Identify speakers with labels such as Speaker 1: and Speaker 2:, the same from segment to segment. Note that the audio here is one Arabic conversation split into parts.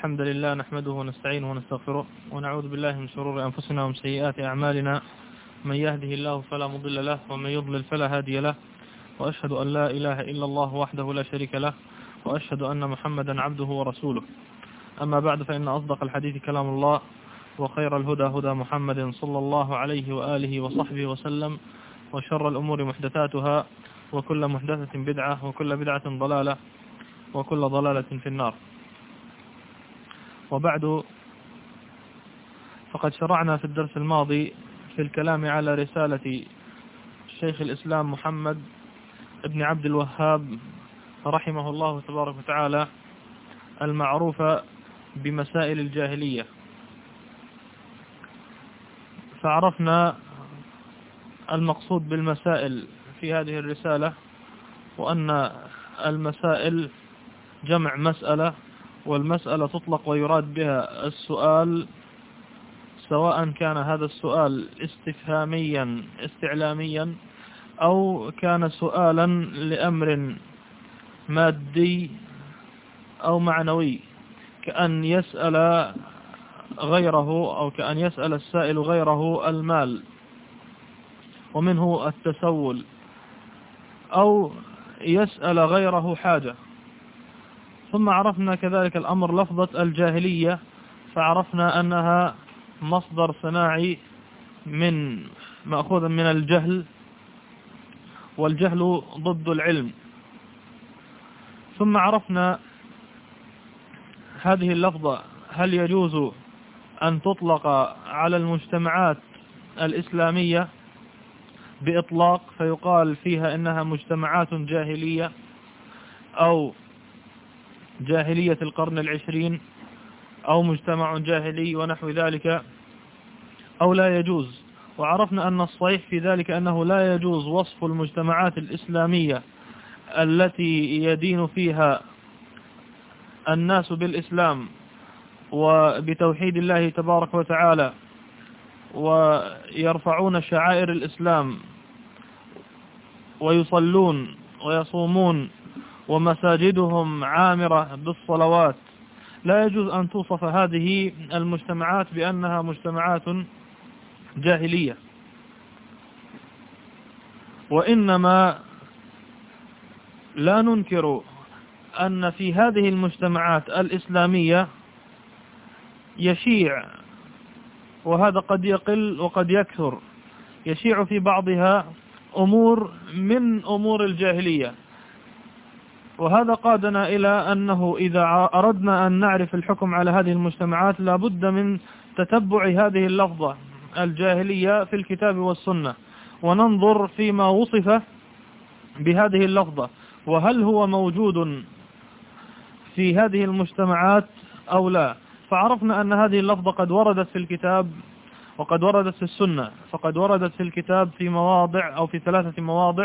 Speaker 1: الحمد لله نحمده ونستعينه ونستغفره ونعوذ بالله من شرور أنفسنا ومن سيئات أعمالنا. من يهده الله فلا مضل له ومن يضلل فلا هادي له، وأشهد أن لا إله إلا الله وحده لا شريك له، وأشهد أن محمدا عبده ورسوله. أما بعد، فإن أصدق الحديث كلام الله، وخير الهدى هدى محمد صلى الله عليه وآله وصحبه وسلم، وشر الأمور محدثاتها، وكل محدثة بدعة، وكل بدعة ضلالة، وكل ضلالة في النار. وبعد، فقد شرعنا في الدرس الماضي في الكلام على رسالة شيخ الإسلام محمد ابن عبد الوهاب رحمه الله تبارك وتعالى المعروفة بمسائل الجاهلية. فعرفنا المقصود بالمسائل في هذه الرسالة، وأن المسائل جمع مسألة، والمسألة تطلق ويراد بها السؤال، سواء كان هذا السؤال استفهاميا استعلاميا أو كان سؤالا لأمر مادي أو معنوي، كأن يسأل غيره أو كأن يسأل السائل غيره المال ومنه التسول، أو يسأل غيره حاجة. ثم عرفنا كذلك الأمر لفظة الجاهلية، فعرفنا أنها مصدر صناعي مأخوذ من الجهل، والجهل ضد العلم. ثم عرفنا هذه اللفظة هل يجوز أن تطلق على المجتمعات الإسلامية بإطلاق، فيقال فيها إنها مجتمعات جاهلية أو جاهلية القرن العشرين أو مجتمع جاهلي ونحو ذلك، أو لا يجوز. وعرفنا أن الصحيح في ذلك أنه لا يجوز وصف المجتمعات الإسلامية التي يدين فيها الناس بالإسلام وبتوحيد الله تبارك وتعالى، ويرفعون شعائر الإسلام ويصلون ويصومون ومساجدهم عامرة بالصلوات، لا يجوز أن توصف هذه المجتمعات بأنها مجتمعات جاهلية. وإنما لا ننكر أن في هذه المجتمعات الإسلامية يشيع، وهذا قد يقل وقد يكثر، يشيع في بعضها أمور من أمور الجاهلية. وهذا قادنا إلى أنه إذا أردنا أن نعرف الحكم على هذه المجتمعات لابد من تتبع هذه اللفظة الجاهلية في الكتاب والسنة، وننظر فيما وصف بهذه اللفظة، وهل هو موجود في هذه المجتمعات أو لا. فعرفنا أن هذه اللفظة قد وردت في الكتاب وقد وردت في السنة. فقد وردت في الكتاب في مواضع أو في 3 مواضع: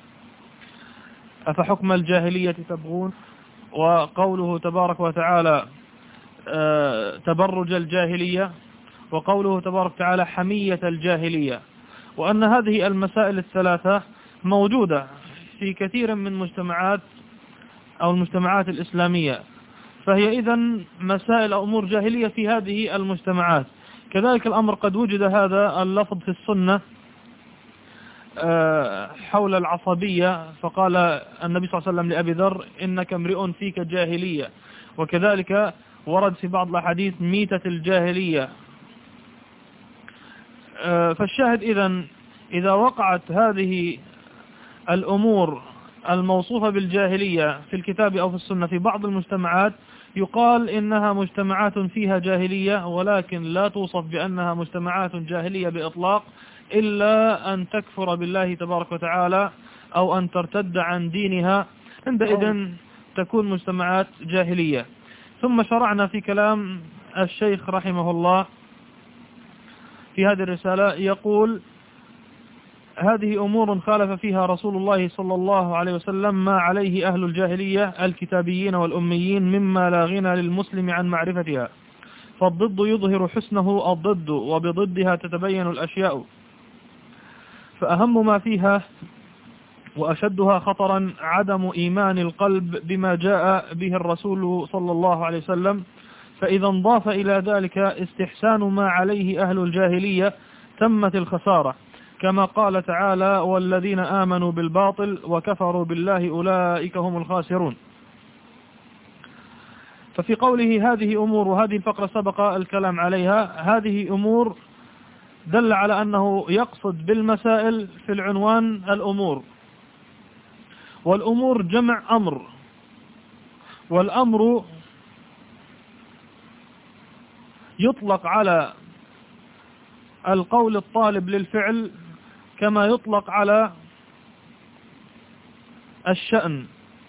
Speaker 1: أفحكم الجاهلية تبغون، وقوله تبارك وتعالى تبرج الجاهلية، وقوله تبارك وتعالى حمية الجاهلية. وأن هذه المسائل ال3 موجودة في كثير من مجتمعات أو المجتمعات الإسلامية، فهي إذن مسائل أو أمور جاهلية في هذه المجتمعات. كذلك الأمر قد وجد هذا اللفظ في السنة حول العصبية، فقال النبي صلى الله عليه وسلم لأبي ذر: إنك امرئ فيك جاهلية. وكذلك ورد في بعض الأحاديث ميتة الجاهلية. فالشاهد إذا وقعت هذه الأمور الموصوفة بالجاهلية في الكتاب أو في السنة في بعض المجتمعات، يقال إنها مجتمعات فيها جاهلية، ولكن لا توصف بأنها مجتمعات جاهلية بإطلاق، إلا أن تكفر بالله تبارك وتعالى أو أن ترتد عن دينها، عندئذ تكون مجتمعات جاهلية. ثم شرعنا في كلام الشيخ رحمه الله في هذه الرسالة، يقول: هذه أمور خالف فيها رسول الله صلى الله عليه وسلم ما عليه أهل الجاهلية الكتابيين والأميين، مما لا غنى للمسلم عن معرفتها، فالضد يظهر حسنه الضد، وبضدها تتبين الأشياء. فأهم ما فيها وأشدها خطرا عدم إيمان القلب بما جاء به الرسول صلى الله عليه وسلم، فإذا انضاف إلى ذلك استحسان ما عليه أهل الجاهلية تمت الخسارة، كما قال تعالى: والذين آمنوا بالباطل وكفروا بالله أولئك هم الخاسرون. ففي قوله هذه أمور، وهذه الفقرة سبق الكلام عليها، هذه أمور دل على أنه يقصد بالمسائل في العنوان الأمور، والأمور جمع أمر، والأمر يطلق على القول الطالب للفعل كما يطلق على الشأن.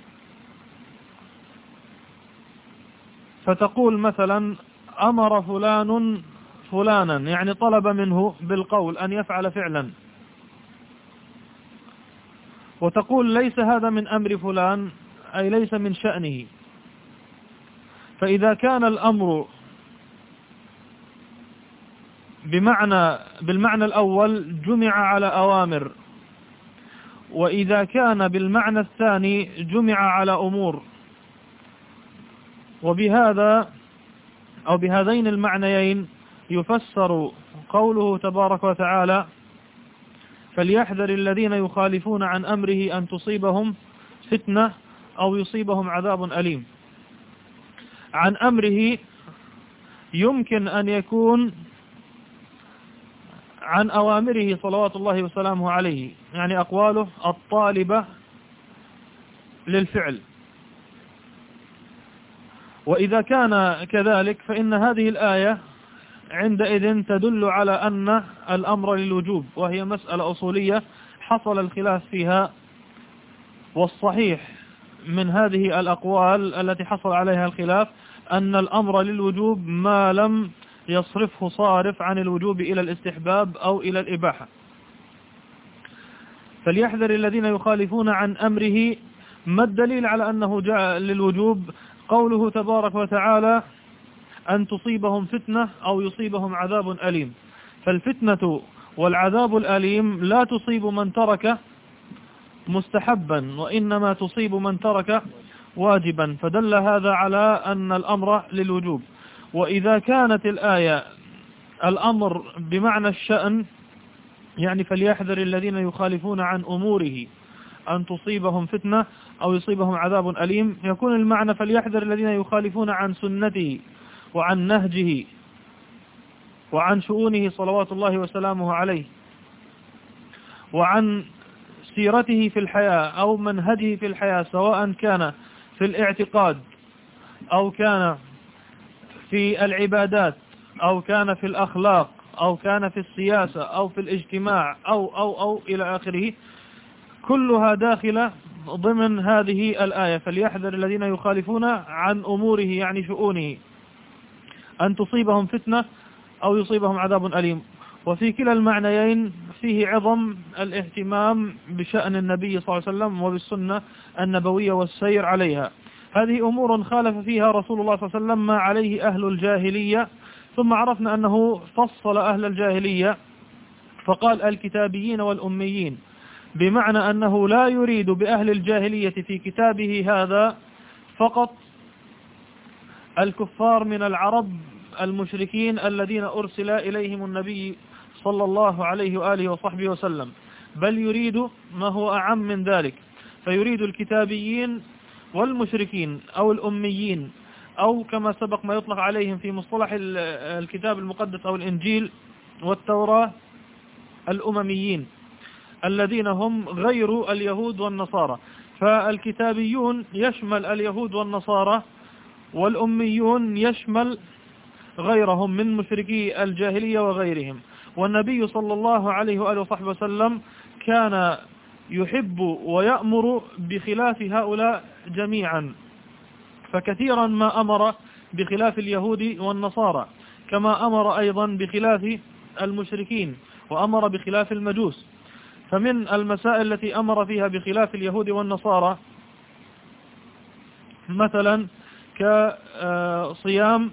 Speaker 1: فتقول مثلا: أمر فلان فلانا، يعني طلب منه بالقول أن يفعل فعلا. وتقول: ليس هذا من أمر فلان، أي ليس من شأنه. فإذا كان الأمر بالمعنى الأول جمع على أوامر، وإذا كان بالمعنى الثاني جمع على أمور. وبهذا أو بهذين المعنيين يفسر قوله تبارك وتعالى: فليحذر الذين يخالفون عن أمره أن تصيبهم فتنة أو يصيبهم عذاب أليم. عن أمره يمكن أن يكون عن أوامره صلوات الله وسلامه عليه، يعني أقواله الطالبة للفعل. وإذا كان كذلك فإن هذه الآية عندئذ تدل على أن الأمر للوجوب، وهي مسألة أصولية حصل الخلاف فيها. والصحيح من هذه الأقوال التي حصل عليها الخلاف أن الأمر للوجوب ما لم يصرفه صارف عن الوجوب إلى الاستحباب أو إلى الإباحة. فليحذر الذين يخالفون عن أمره، ما الدليل على أنه جاء للوجوب؟ قوله تبارك وتعالى: أن تصيبهم فتنة أو يصيبهم عذاب أليم. فالفتنة والعذاب الأليم لا تصيب من ترك مستحبا، وإنما تصيب من ترك واجبا، فدل هذا على أن الأمر للوجوب. وإذا كانت الآية الأمر بمعنى الشأن، يعني فليحذر الذين يخالفون عن أموره أن تصيبهم فتنة أو يصيبهم عذاب أليم، يكون المعنى فليحذر الذين يخالفون عن سنته وعن نهجه وعن شؤونه صلوات الله وسلامه عليه، وعن سيرته في الحياة أو منهجه في الحياة، سواء كان في الاعتقاد أو كان في العبادات أو كان في الأخلاق أو كان في السياسة أو في الاجتماع أو إلى آخره. كلها داخلة ضمن هذه الآية: فليحذر الذين يخالفون عن أموره، يعني شؤونه، أن تصيبهم فتنة أو يصيبهم عذاب أليم. وفي كلا المعنيين فيه عظم الاهتمام بشأن النبي صلى الله عليه وسلم وبالسنة النبوية والسير عليها. هذه أمور خالف فيها رسول الله صلى الله عليه وسلم ما عليه أهل الجاهلية. ثم عرفنا أنه فصل أهل الجاهلية فقال الكتابيين والأميين، بمعنى أنه لا يريد بأهل الجاهلية في كتابه هذا فقط الكفار من العرب المشركين الذين أرسل إليهم النبي صلى الله عليه وآله وصحبه وسلم، بل يريد ما هو أعم من ذلك، فيريد الكتابيين والمشركين أو الأميين، أو كما سبق ما يطلق عليهم في مصطلح الكتاب المقدس أو الإنجيل والتوراة الأمميين الذين هم غير اليهود والنصارى. فالكتابيون يشمل اليهود والنصارى، والأميون يشمل غيرهم من مشركي الجاهلية وغيرهم. والنبي صلى الله عليه وآله وصحبه وسلم كان يحب ويأمر بخلاف هؤلاء جميعا، فكثيرا ما أمر بخلاف اليهود والنصارى، كما أمر أيضا بخلاف المشركين وأمر بخلاف المجوس. فمن المسائل التي أمر فيها بخلاف اليهود والنصارى مثلا كصيام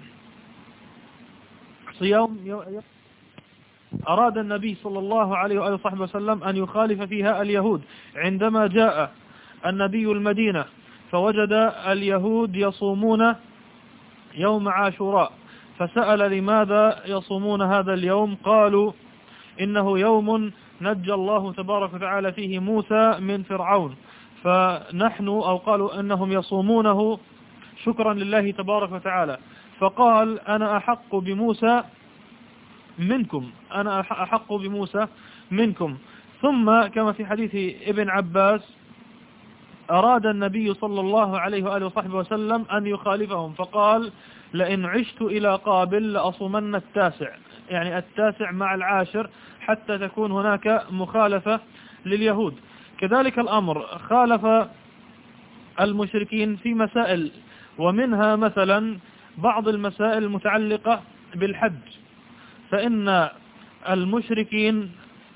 Speaker 1: أراد النبي صلى الله عليه وآله وصحبه وسلم أن يخالف فيها اليهود. عندما جاء النبي المدينة فوجد اليهود يوم عاشوراء، فسأل لماذا يصومون هذا اليوم؟ قالوا إنه يوم نجى الله تبارك وتعالى فيه موسى من فرعون، فنحن أو قالوا أنهم يصومونه شكرا لله تبارك وتعالى. فقال أنا أحق بموسى منكم، أنا أحق بموسى منكم. ثم كما في حديث ابن عباس أراد النبي صلى الله عليه وآله وصحبه وسلم أن يخالفهم، فقال لئن عشت إلى قابل لأصومن التاسع، يعني التاسع مع العاشر، حتى تكون هناك مخالفة لليهود. كذلك الأمر خالف المشركين في مسائل، ومنها مثلا بعض المسائل المتعلقة بالحج، فإن المشركين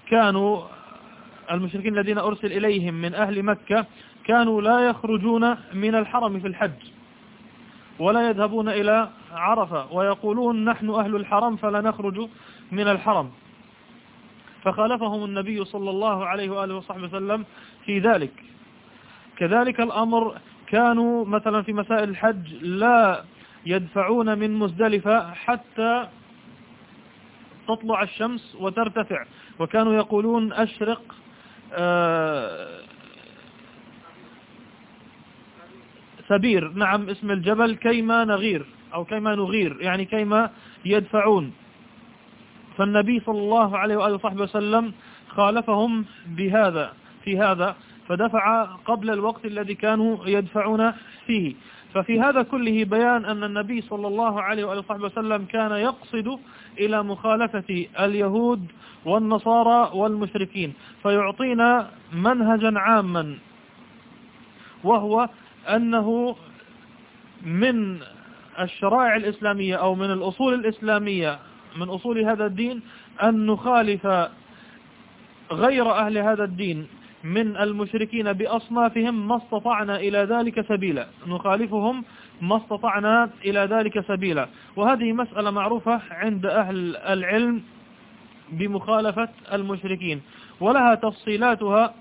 Speaker 1: الذين أرسل إليهم من أهل مكة كانوا لا يخرجون من الحرم في الحج ولا يذهبون إلى عرفة، ويقولون نحن أهل الحرم فلا نخرج من الحرم، فخالفهم النبي صلى الله عليه وآله وصحبه وسلم في ذلك. كذلك الأمر كانوا مثلا في مسائل الحج لا يدفعون من مزدلفة حتى تطلع الشمس وترتفع، وكانوا يقولون أشرق سبير، نعم اسم الجبل، كيما نغير أو كيما نغير، يعني كيما يدفعون. فالنبي صلى الله عليه وآله وصحبه وسلم خالفهم في هذا فدفع قبل الوقت الذي كانوا يدفعون فيه. ففي هذا كله بيان أن النبي صلى الله عليه وآله وصحبه وسلم كان يقصد إلى مخالفة اليهود والنصارى والمشركين، فيعطينا منهجا عاما، وهو أنه من الشرائع الإسلامية أو من الأصول الإسلامية، من أصول هذا الدين، أن نخالف غير أهل هذا الدين من المشركين بأصنافهم ما استطعنا إلى ذلك سبيلا، نخالفهم ما استطعنا إلى ذلك سبيلا. وهذه مسألة معروفة عند أهل العلم بمخالفة المشركين، ولها تفصيلاتها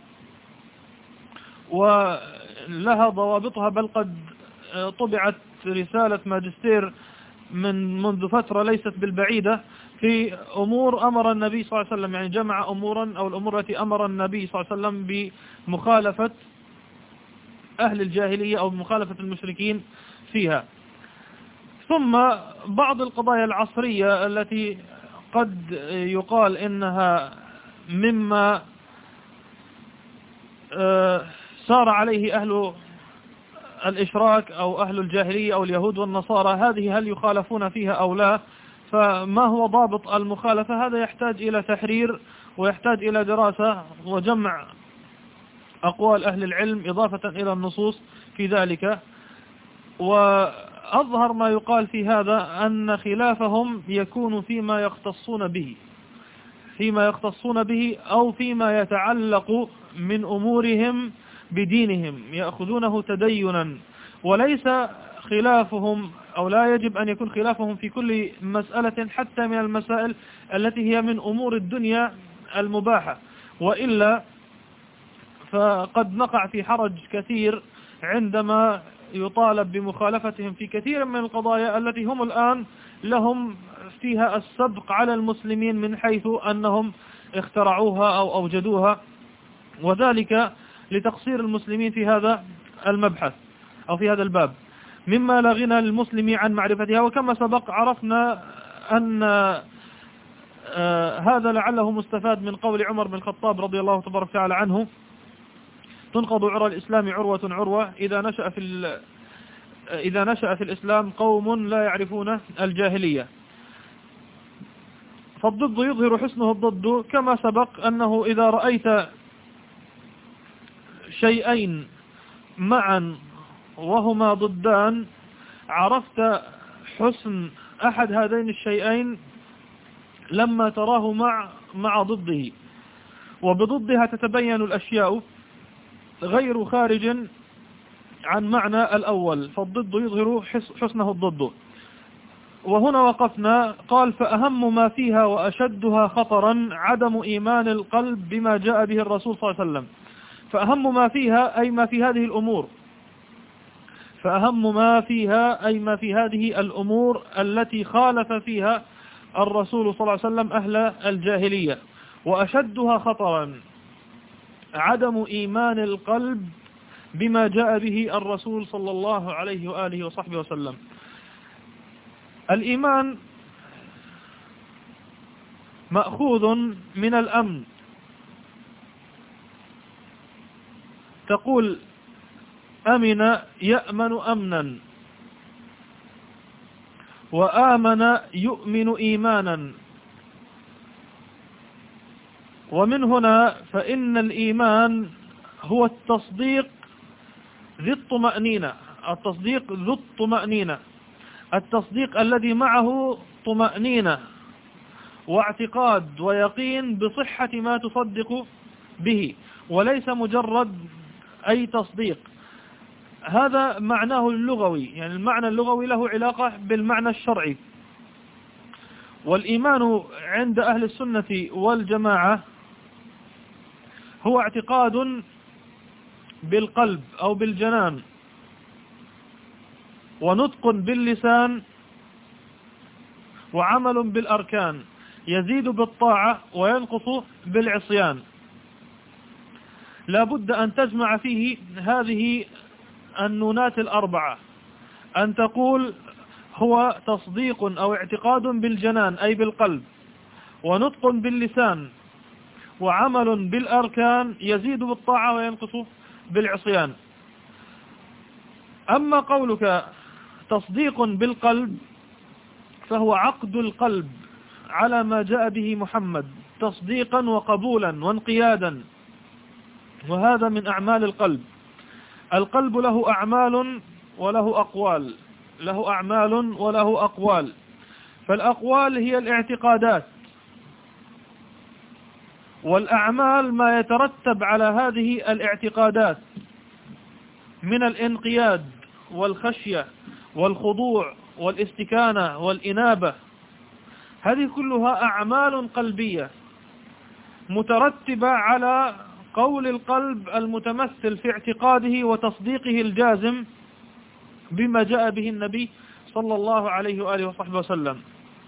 Speaker 1: ولها ضوابطها، بل قد طبعت رسالة ماجستير منذ فترة ليست بالبعيدة في أمور أمر النبي صلى الله عليه وسلم، يعني جمع أمورا أو الأمور التي أمر النبي صلى الله عليه وسلم بمخالفة أهل الجاهلية أو بمخالفة المشركين فيها. ثم بعض القضايا العصرية التي قد يقال إنها مما سار عليه أهل الإشراك أو أهل الجاهلية أو اليهود والنصارى، هذه هل يخالفون فيها أو لا؟ فما هو ضابط المخالفة؟ هذا يحتاج إلى تحرير ويحتاج إلى دراسة وجمع أقوال أهل العلم إضافة إلى النصوص في ذلك. وأظهر ما يقال في هذا أن خلافهم يكون فيما يختصون به أو فيما يتعلق من أمورهم بدينهم، يأخذونه تدينا، وليس خلافهم أو لا يجب أن يكون خلافهم في كل مسألة حتى من المسائل التي هي من أمور الدنيا المباحة، وإلا فقد نقع في حرج كثير عندما يطالب بمخالفتهم في كثير من القضايا التي هم الآن لهم فيها السبق على المسلمين من حيث أنهم اخترعوها أو أوجدوها، وذلك لتقصير المسلمين في هذا المبحث أو في هذا الباب، مما لا غنى للمسلم عن معرفتها. وكما سبق عرفنا أن هذا لعله مستفاد من قول عمر بن الخطاب رضي الله تبارك وتعالى عنه: تنقض عرى الإسلام عروة عروة إذا نشأ في الإسلام قوم لا يعرفون الجاهلية. فالضد يظهر حسنه الضد، كما سبق أنه إذا رأيت شيئين معا وهما ضدان عرفت حسن أحد هذين الشيئين لما تراه مع ضده، وبضدها تتبين الأشياء غير خارج عن معنى الأول، فالضد يظهر حسنه الضد. وهنا وقفنا. قال: فأهم ما فيها وأشدها خطرا عدم إيمان القلب بما جاء به الرسول صلى الله عليه وسلم. فأهم ما فيها أي ما في هذه الأمور، فأهم ما فيها أي ما في هذه الأمور التي خالف فيها الرسول صلى الله عليه وسلم أهل الجاهلية. وأشدها خطرا عدم إيمان القلب بما جاء به الرسول صلى الله عليه وآله وصحبه وسلم. الإيمان مأخوذ من الأمن. تقول أمن يأمن أمنا، وآمن يؤمن إيمانا. ومن هنا فإن الإيمان هو التصديق ذي الطمأنينة، التصديق ذو الطمأنينة، التصديق الذي معه طمأنينة واعتقاد ويقين بصحة ما تصدق به، وليس مجرد أي تصديق. هذا معناه اللغوي، يعني المعنى اللغوي له علاقة بالمعنى الشرعي. والإيمان عند أهل السنة والجماعة هو اعتقاد بالقلب أو بالجنان، ونطق باللسان، وعمل بالأركان، يزيد بالطاعة وينقص بالعصيان. لا بد أن تجمع فيه هذه النونات الأربعة، أن تقول هو تصديق أو اعتقاد بالجنان أي بالقلب، ونطق باللسان، وعمل بالأركان، يزيد بالطاعة وينقص بالعصيان. أما قولك تصديق بالقلب فهو عقد القلب على ما جاء به محمد تصديقا وقبولا وانقيادا، وهذا من أعمال القلب. القلب له أعمال وله أقوال، له أعمال وله أقوال. فالأقوال هي الاعتقادات، والأعمال ما يترتب على هذه الاعتقادات من الانقياد والخشية والخضوع والاستكانة والإنابة. هذه كلها أعمال قلبية مترتبة على قول القلب المتمثل في اعتقاده وتصديقه الجازم بما جاء به النبي صلى الله عليه وآله وصحبه وسلم.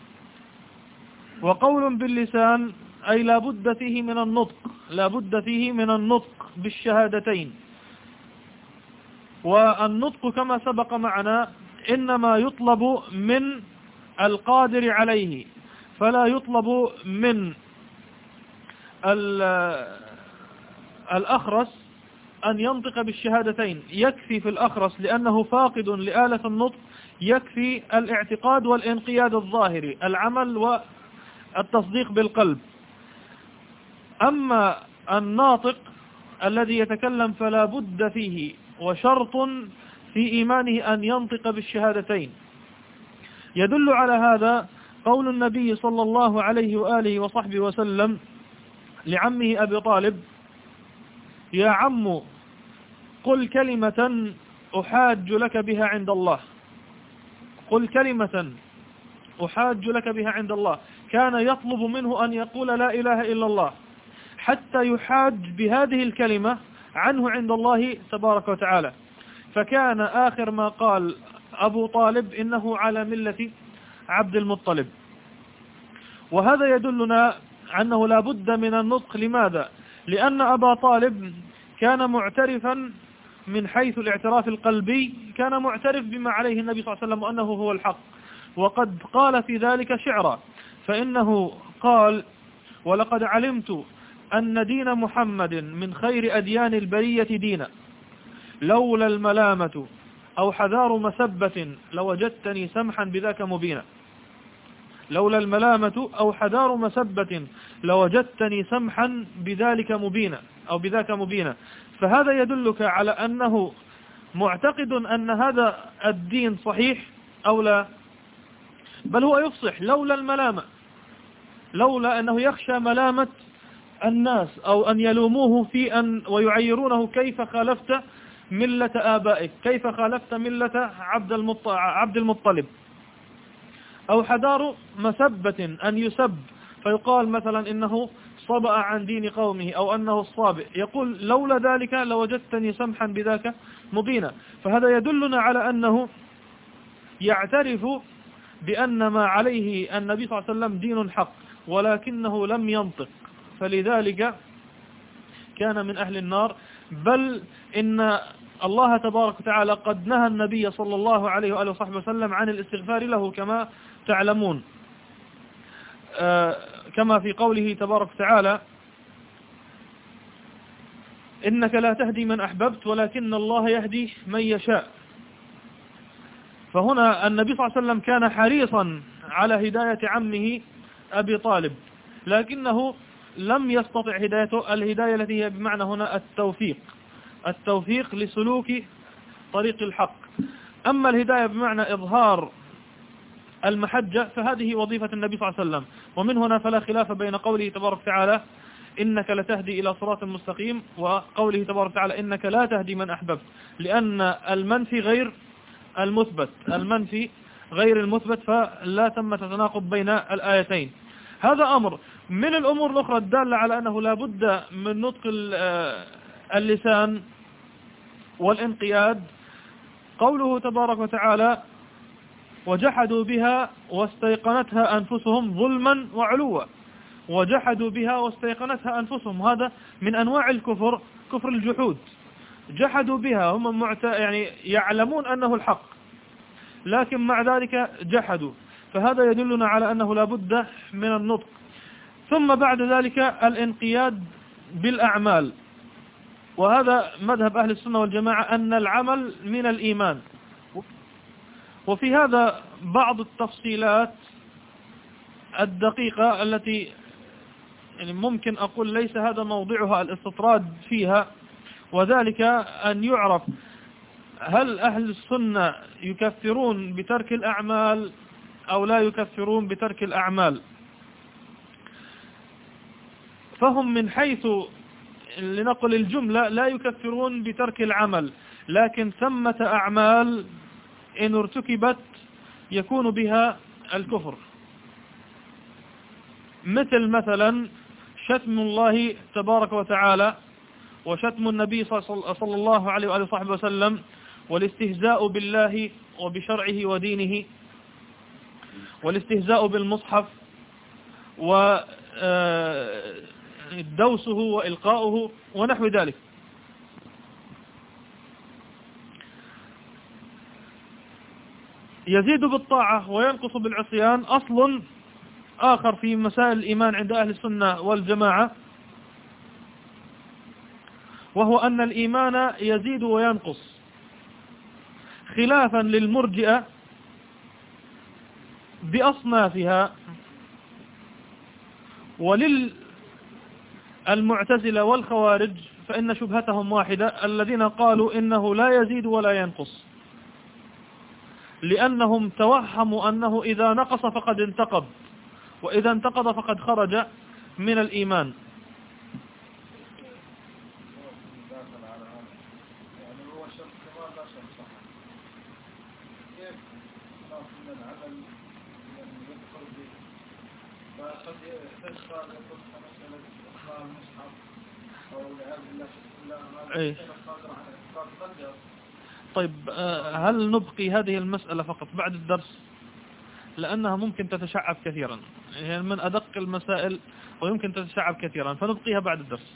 Speaker 1: وقول باللسان أي لا بد فيه من النطق، لا بد فيه من النطق بالشهادتين. والنطق كما سبق معنا إنما يطلب من القادر عليه، فلا يطلب من الأخرس أن ينطق بالشهادتين. يكفي في الأخرس لأنه فاقد لآلة النطق، يكفي الاعتقاد والانقياد الظاهري، العمل والتصديق بالقلب. أما الناطق الذي يتكلم فلا بد فيه وشرط في إيمانه أن ينطق بالشهادتين. يدل على هذا قول النبي صلى الله عليه وآله وصحبه وسلم لعمه أبي طالب: يا عم قل كلمة أحاج لك بها عند الله، قل كلمة أحاج لك بها عند الله. كان يطلب منه أن يقول لا إله إلا الله حتى يحاج بهذه الكلمة عنه عند الله تبارك وتعالى. فكان آخر ما قال أبو طالب: إنه على ملة عبد المطلب. وهذا يدلنا أنه لا بد من النطق. لماذا؟ لأن أبا طالب كان معترفا من حيث الاعتراف القلبي، كان معترف بما عليه النبي صلى الله عليه وسلم وأنه هو الحق، وقد قال في ذلك شعرا، فإنه قال: ولقد علمت أن دين محمد من خير أديان البرية دينا، لولا الملامة أو حذار مسبة لوجدتني سمحا بذاك مبينا. لولا الملامة أو حذار مسبة لوجدتني سمحا بذلك مبينا أو بذاك مبينا. فهذا يدلك على أنه معتقد أن هذا الدين صحيح أو لا، بل هو يفصح لولا الملامة، لولا أنه يخشى ملامة الناس أو أن يلوموه في أن ويعيرونه: كيف خالفت ملة آبائك، كيف خالفت ملة عبد المطلب. أو حذار مسبة، أن يسب فيقال مثلا إنه صبأ عن دين قومه أو أنه الصابئ، يقول لولا ذلك لوجدتني سمحا بذاك مبينا. فهذا يدلنا على أنه يعترف بأن ما عليه النبي صلى الله عليه وسلم دين حق، ولكنه لم ينطق، فلذلك كان من أهل النار. بل إن الله تبارك وتعالى قد نهى النبي صلى الله عليه وآله وصحبه وسلم عن الاستغفار له كما تعلمون، كما في قوله تبارك وتعالى: إنك لا تهدي من أحببت ولكن الله يهدي من يشاء. فهنا النبي صلى الله عليه وسلم كان حريصا على هداية عمه أبي طالب، لكنه لم يستطع هدايته، الهداية التي هي بمعنى هنا التوفيق لسلوك طريق الحق. أما الهداية بمعنى إظهار المحجة فهذه وظيفة النبي صلى الله عليه وسلم. ومن هنا فلا خلاف بين قوله تبارك وتعالى: إنك لتهدي إلى صراط مستقيم، وقوله تبارك وتعالى: إنك لا تهدي من أحببت، لأن المنفي غير المثبت، فلا ثمة تناقض بين الآيتين. هذا أمر. من الأمور الأخرى الدالة على أنه لا بد من نطق اللسان والانقياد قوله تبارك وتعالى: وجحدوا بها واستيقنتها أنفسهم ظلما وعلوا. وجحدوا بها واستيقنتها أنفسهم، هذا من أنواع الكفر، كفر الجحود. جحدوا بها، هم يعني يعلمون أنه الحق، لكن مع ذلك جحدوا، فهذا يدلنا على أنه لا بد من النطق. ثم بعد ذلك الانقياد بالأعمال، وهذا مذهب أهل السنة والجماعة أن العمل من الإيمان. وفي هذا بعض التفصيلات الدقيقة التي يعني ممكن أقول ليس هذا موضعها الاستطراد فيها، وذلك أن يعرف هل أهل السنة يكفرون بترك الأعمال أو لا يكفرون بترك الأعمال. فهم من حيث لنقل الجملة لا يكفرون بترك العمل، لكن ثمة أعمال إن ارتكبت يكون بها الكفر، مثلا شتم الله تبارك وتعالى، وشتم النبي صلى الله عليه وآله وصحبه وسلم، والاستهزاء بالله وبشرعه ودينه، والاستهزاء بالمصحف، ودوسه وإلقاؤه ونحو ذلك. يزيد بالطاعة وينقص بالعصيان أصل آخر في مسائل الإيمان عند أهل السنة والجماعة، وهو أن الإيمان يزيد وينقص، خلافا للمرجئة بأصنافها، وللمعتزلة والخوارج فإن شبهتهم واحدة، الذين قالوا إنه لا يزيد ولا ينقص، لأنهم توهموا أنه إذا نقص فقد انتقض، وإذا انتقض فقد خرج من الإيمان. طيب، هل نبقي هذه المسألة فقط بعد الدرس؟ لأنها ممكن تتشعب كثيرا، يعني من أدق المسائل ويمكن تتشعب كثيرا، فنبقيها بعد الدرس.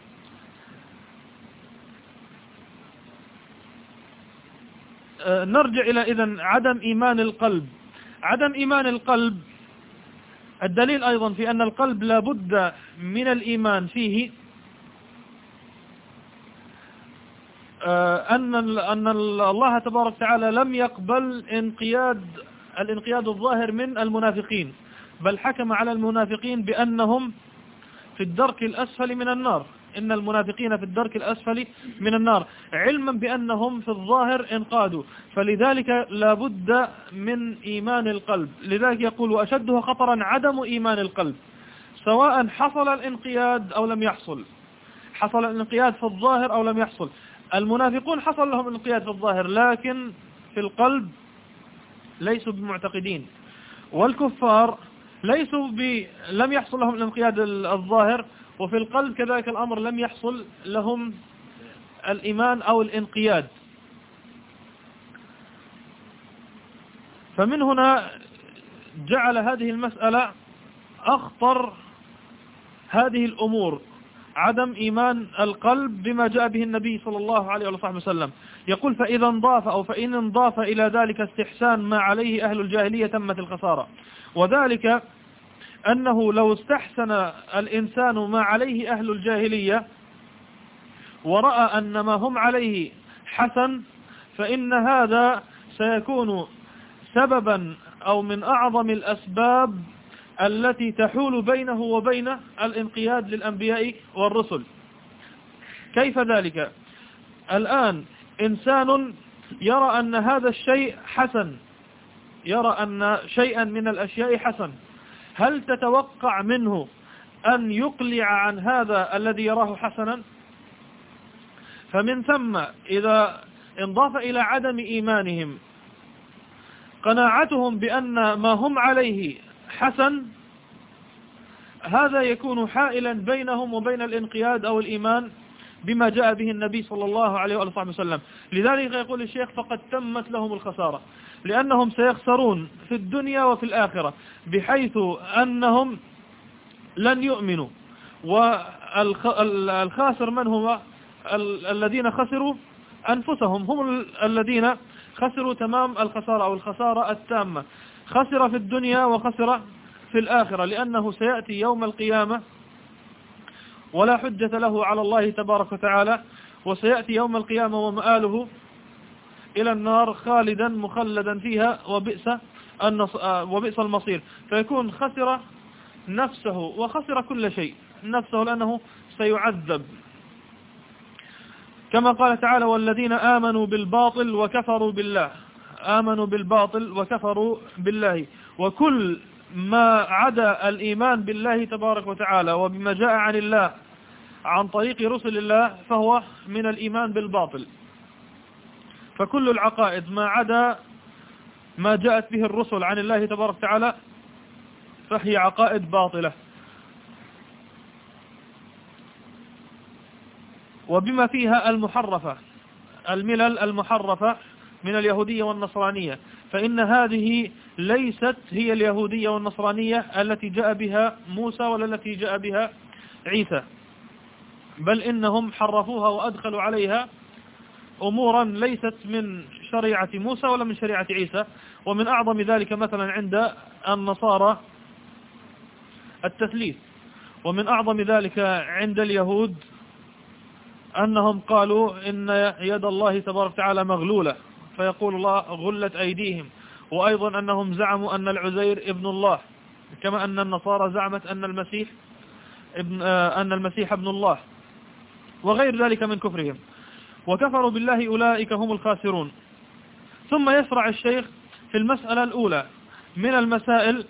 Speaker 1: نرجع إلى إذن عدم إيمان القلب. عدم إيمان القلب الدليل أيضا في أن القلب لا بد من الإيمان فيه أن الله تبارك وتعالى لم يقبل الانقياد الظاهر من المنافقين، بل حكم على المنافقين بأنهم في الدرك الأسفل من النار. إن المنافقين في الدرك الأسفل من النار، علما بأنهم في الظاهر انقادوا، فلذلك لا بد من إيمان القلب. لذلك يقول: وأشده خطرا عدم إيمان القلب، سواء حصل الانقياد أو لم يحصل، حصل الانقياد في الظاهر أو لم يحصل. المنافقون حصل لهم الانقياد في الظاهر، لكن في القلب ليسوا بمعتقدين، والكفار لم يحصل لهم الانقياد الظاهر، وفي القلب كذلك الأمر لم يحصل لهم الإيمان أو الانقياد. فمن هنا جعل هذه المسألة أخطر هذه الأمور، عدم إيمان القلب بما جاء به النبي صلى الله عليه وسلم. يقول فإذا انضاف أو فإن انضاف إلى ذلك استحسان ما عليه أهل الجاهلية تمت الخسارة. وذلك أنه لو استحسن الإنسان ما عليه أهل الجاهلية ورأى أن ما هم عليه حسن، فإن هذا سيكون سببا أو من أعظم الأسباب التي تحول بينه وبين الانقياد للأنبياء والرسل. كيف ذلك؟ الآن إنسان يرى أن هذا الشيء حسن، يرى أن شيئا من الأشياء حسن، هل تتوقع منه أن يقلع عن هذا الذي يراه حسنا؟ فمن ثم إذا انضاف إلى عدم إيمانهم قناعتهم بأن ما هم عليه حسن، هذا يكون حائلا بينهم وبين الانقياد أو الإيمان بما جاء به النبي صلى الله عليه وسلم. لذلك يقول الشيخ فقد تمت لهم الخسارة، لأنهم سيخسرون في الدنيا وفي الآخرة، بحيث أنهم لن يؤمنوا. والخاسر من هو؟ الذين خسروا أنفسهم، هم الذين خسروا تمام الخسارة أو الخسارة التامة، خسر في الدنيا وخسر في الآخرة، لأنه سيأتي يوم القيامة ولا حجة له على الله تبارك وتعالى، وسيأتي يوم القيامة ومآله إلى النار خالدا مخلدا فيها وبئس المصير. فيكون خسر نفسه وخسر كل شيء، نفسه لأنه سيعذب، كما قال تعالى والذين آمنوا بالباطل وكفروا بالله. آمنوا بالباطل وكفروا بالله، وكل ما عدا الإيمان بالله تبارك وتعالى وبما جاء عن الله عن طريق رسل الله فهو من الإيمان بالباطل. فكل العقائد ما عدا ما جاءت به الرسل عن الله تبارك وتعالى فهي عقائد باطلة. وبما فيها المحرفة، الملل المحرفة من اليهودية والنصرانية، فإن هذه ليست هي اليهودية والنصرانية التي جاء بها موسى ولا التي جاء بها عيسى، بل إنهم حرفوها وأدخلوا عليها أمورا ليست من شريعة موسى ولا من شريعة عيسى. ومن أعظم ذلك مثلا عند النصارى التثليث، ومن أعظم ذلك عند اليهود أنهم قالوا إن يد الله تبارك وتعالى مغلولة، فيقول الله غلت أيديهم. وأيضا أنهم زعموا أن العزير ابن الله، كما أن النصارى زعمت أن المسيح ابن الله، وغير ذلك من كفرهم. وكفروا بالله أولئك هم الخاسرون. ثم يشرع الشيخ في المسألة الأولى من المسائل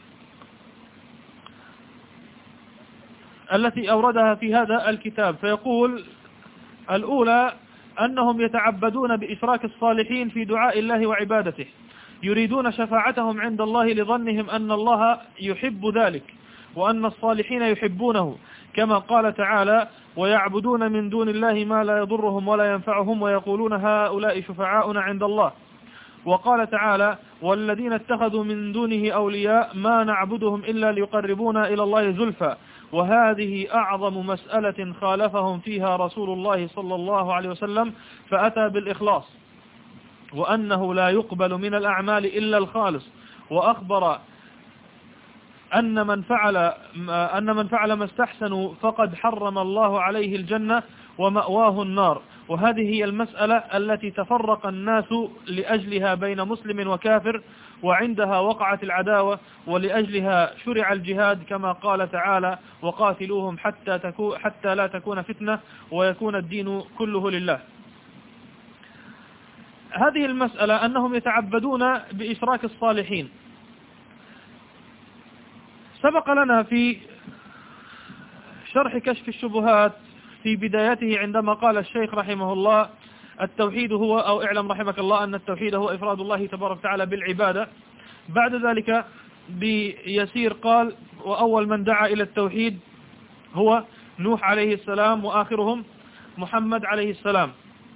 Speaker 1: التي أوردها في هذا الكتاب، فيقول الأولى أنهم يتعبدون بإشراك الصالحين في دعاء الله وعبادته، يريدون شفاعتهم عند الله لظنهم أن الله يحب ذلك وأن الصالحين يحبونه، كما قال تعالى ويعبدون من دون الله ما لا يضرهم ولا ينفعهم ويقولون هؤلاء شفعاؤنا عند الله. وقال تعالى والذين اتخذوا من دونه أولياء ما نعبدهم إلا ليقربونا إلى الله زلفى. وهذه أعظم مسألة خالفهم فيها رسول الله صلى الله عليه وسلم، فأتى بالإخلاص وأنه لا يقبل من الأعمال إلا الخالص، وأخبر أن من فعل ما استحسنوا فقد حرم الله عليه الجنة ومأواه النار. وهذه هي المسألة التي تفرق الناس لأجلها بين مسلم وكافر، وعندها وقعت العداوة، ولأجلها شرع الجهاد كما قال تعالى وقاتلوهم حتى لا تكون فتنة ويكون الدين كله لله. هذه المسألة أنهم يتعبدون بإشراك الصالحين. سبق لنا في شرح كشف الشبهات في بدايته عندما قال الشيخ رحمه الله التوحيد هو أو اعلم رحمك الله أن التوحيد هو إفراد الله تبارك وتعالى بالعبادة. بعد ذلك بيسير قال وأول من دعا إلى التوحيد هو نوح عليه السلام وآخرهم محمد عليه السلام.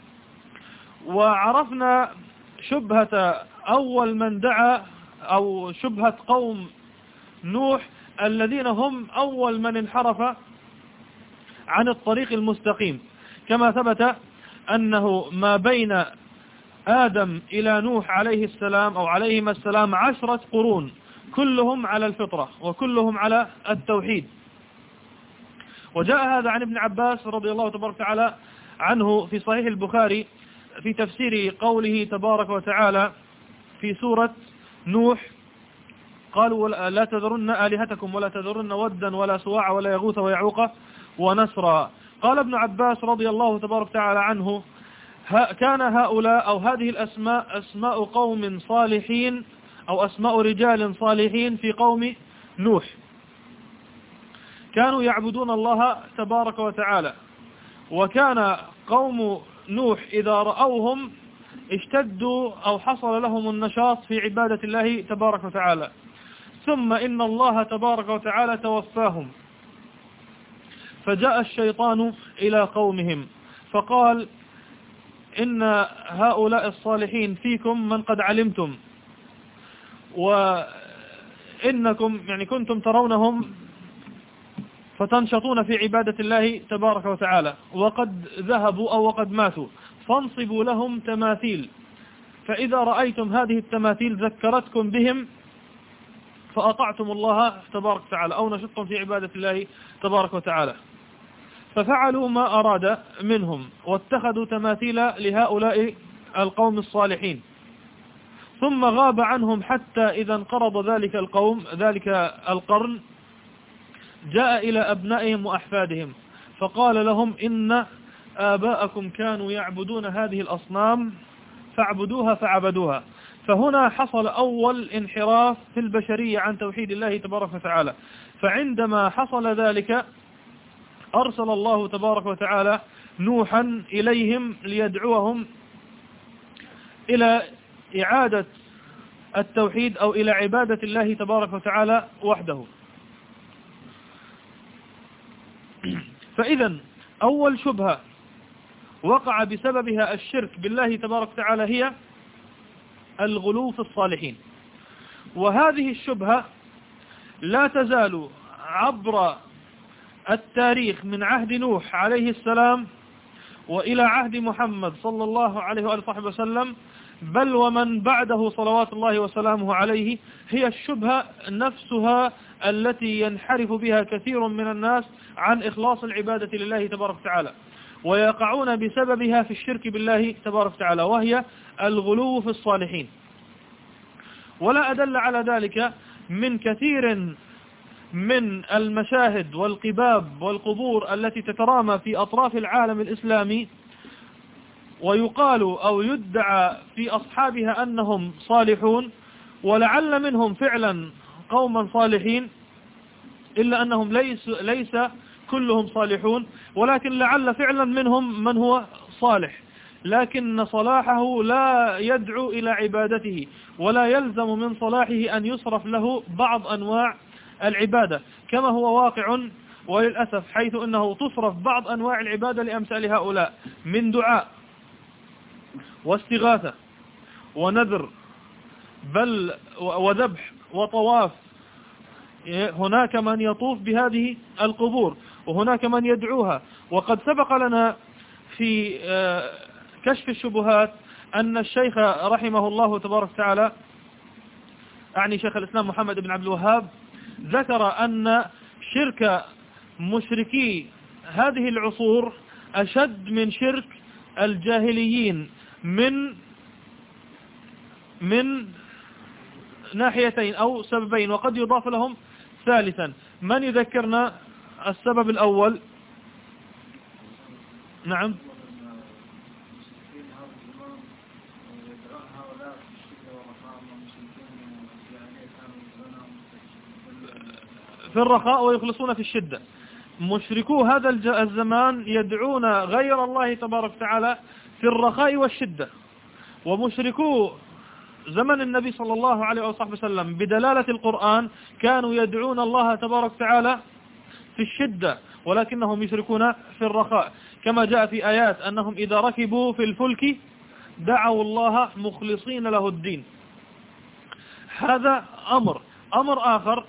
Speaker 1: وعرفنا شبهة أول من دعا أو شبهة قوم نوح الذين هم أول من انحرف عن الطريق المستقيم، كما ثبت أنه ما بين آدم إلى نوح عليه السلام أو عليهما السلام 10 قرون كلهم على الفطرة وكلهم على التوحيد. وجاء هذا عن ابن عباس رضي الله تبارك وتعالى عنه في صحيح البخاري في تفسير قوله تبارك وتعالى في سورة نوح قالوا لا تذرن آلهتكم ولا تذرن ودا ولا سواع ولا يغوث ويعوق ونسرا. قال ابن عباس رضي الله تبارك وتعالى عنه كان هؤلاء أو هذه الأسماء أسماء قوم صالحين أو أسماء رجال صالحين في قوم نوح، كانوا يعبدون الله تبارك وتعالى، وكان قوم نوح إذا رأوهم اشتدوا أو حصل لهم النشاط في عبادة الله تبارك وتعالى، ثم إن الله تبارك وتعالى توفاهم، فجاء الشيطان إلى قومهم فقال إن هؤلاء الصالحين فيكم من قد علمتم، وإنكم يعني كنتم ترونهم فتنشطون في عبادة الله تبارك وتعالى وقد ذهبوا أو وقد ماتوا، فانصبوا لهم تماثيل، فإذا رأيتم هذه التماثيل ذكرتكم بهم فأطعتم الله تبارك وتعالى أو نشطتم في عبادة الله تبارك وتعالى. ففعلوا ما أراد منهم واتخذوا تماثيل لهؤلاء القوم الصالحين، ثم غاب عنهم حتى إذا انقرض ذلك القرن جاء إلى أبنائهم وأحفادهم فقال لهم إن آباءكم كانوا يعبدون هذه الأصنام فاعبدوها فعبدوها. فهنا حصل أول انحراف في البشرية عن توحيد الله تبارك وتعالى. فعندما حصل ذلك أرسل الله تبارك وتعالى نوحا إليهم ليدعوهم إلى إعادة التوحيد أو إلى عبادة الله تبارك وتعالى وحده. فإذا أول شبهة وقع بسببها الشرك بالله تبارك وتعالى هي الغلو في الصالحين، وهذه الشبهة لا تزال عبر التاريخ من عهد نوح عليه السلام وإلى عهد محمد صلى الله عليه وآله وسلم بل ومن بعده صلوات الله وسلامه عليه، هي الشبهة نفسها التي ينحرف بها كثير من الناس عن إخلاص العبادة لله تبارك وتعالى ويقعون بسببها في الشرك بالله تبارك وتعالى، وهي الغلو في الصالحين. ولا أدل على ذلك من كثير من المشاهد والقباب والقبور التي تترامى في أطراف العالم الإسلامي ويقال أو يدعى في أصحابها أنهم صالحون، ولعل منهم فعلا قوما صالحين إلا أنهم ليس كلهم صالحون، ولكن لعل فعلا منهم من هو صالح، لكن صلاحه لا يدعو إلى عبادته ولا يلزم من صلاحه أن يصرف له بعض أنواع العبادة كما هو واقع وللأسف، حيث أنه تصرف بعض أنواع العبادة لأمثال هؤلاء من دعاء واستغاثة ونذر بل وذبح وطواف. هناك من يطوف بهذه القبور وهناك من يدعوها. وقد سبق لنا في كشف الشبهات أن الشيخ رحمه الله تبارك وتعالى أعني شيخ الإسلام محمد بن عبد الوهاب ذكر أن شرك مشركي هذه العصور أشد من شرك الجاهليين من ناحيتين أو سببين، وقد يضاف لهم ثالثا. من يذكرنا السبب الأول؟ نعم. في الرخاء ويخلصون في الشدة. مشركو هذا الزمان يدعون غير الله تبارك وتعالى في الرخاء والشدة، ومشركو زمن النبي صلى الله عليه وسلم بدلالة القرآن كانوا يدعون الله تبارك وتعالى في الشدة، ولكنهم يشركون في الرخاء، كما جاء في آيات أنهم إذا ركبوا في الفلك دعوا الله مخلصين له الدين. هذا أمر آخر.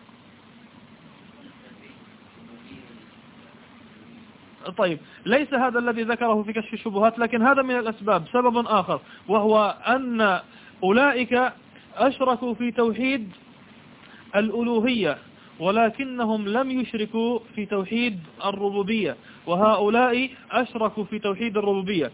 Speaker 1: طيب، ليس هذا الذي ذكره في كشف الشبهات، لكن هذا من الأسباب. سبب آخر وهو أن أولئك أشركوا في توحيد الألوهية، ولكنهم لم يشركوا في توحيد الربوبية، وهؤلاء أشركوا في توحيد الربوبية.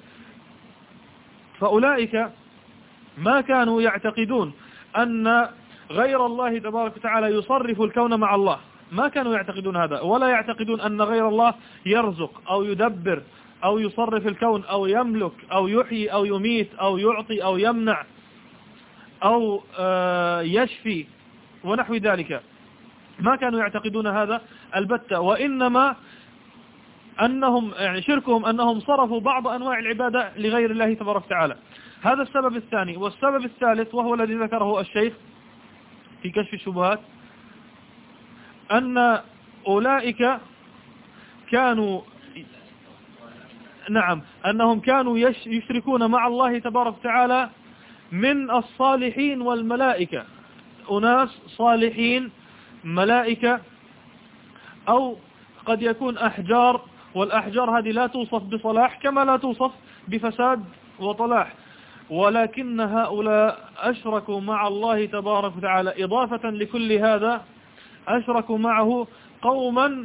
Speaker 1: فأولئك ما كانوا يعتقدون أن غير الله تبارك وتعالى يصرف الكون مع الله، ما كانوا يعتقدون هذا، ولا يعتقدون أن غير الله يرزق أو يدبر أو يصرف الكون أو يملك أو يحيي أو يميت أو يعطي أو يمنع أو يشفي ونحو ذلك. ما كانوا يعتقدون هذا البتة، وإنما أنهم شركهم أنهم صرفوا بعض أنواع العبادة لغير الله تبارك وتعالى. هذا السبب الثاني. والسبب الثالث وهو الذي ذكره الشيخ في كشف الشبهات، أن أولئك كانوا أنهم كانوا يشركون مع الله تبارك وتعالى من الصالحين والملائكة، أناس صالحين ملائكة، أو قد يكون أحجار، والأحجار هذه لا توصف بصلاح كما لا توصف بفساد وطلاح، ولكن هؤلاء أشركوا مع الله تبارك وتعالى. إضافة لكل هذا أشركوا معه قوما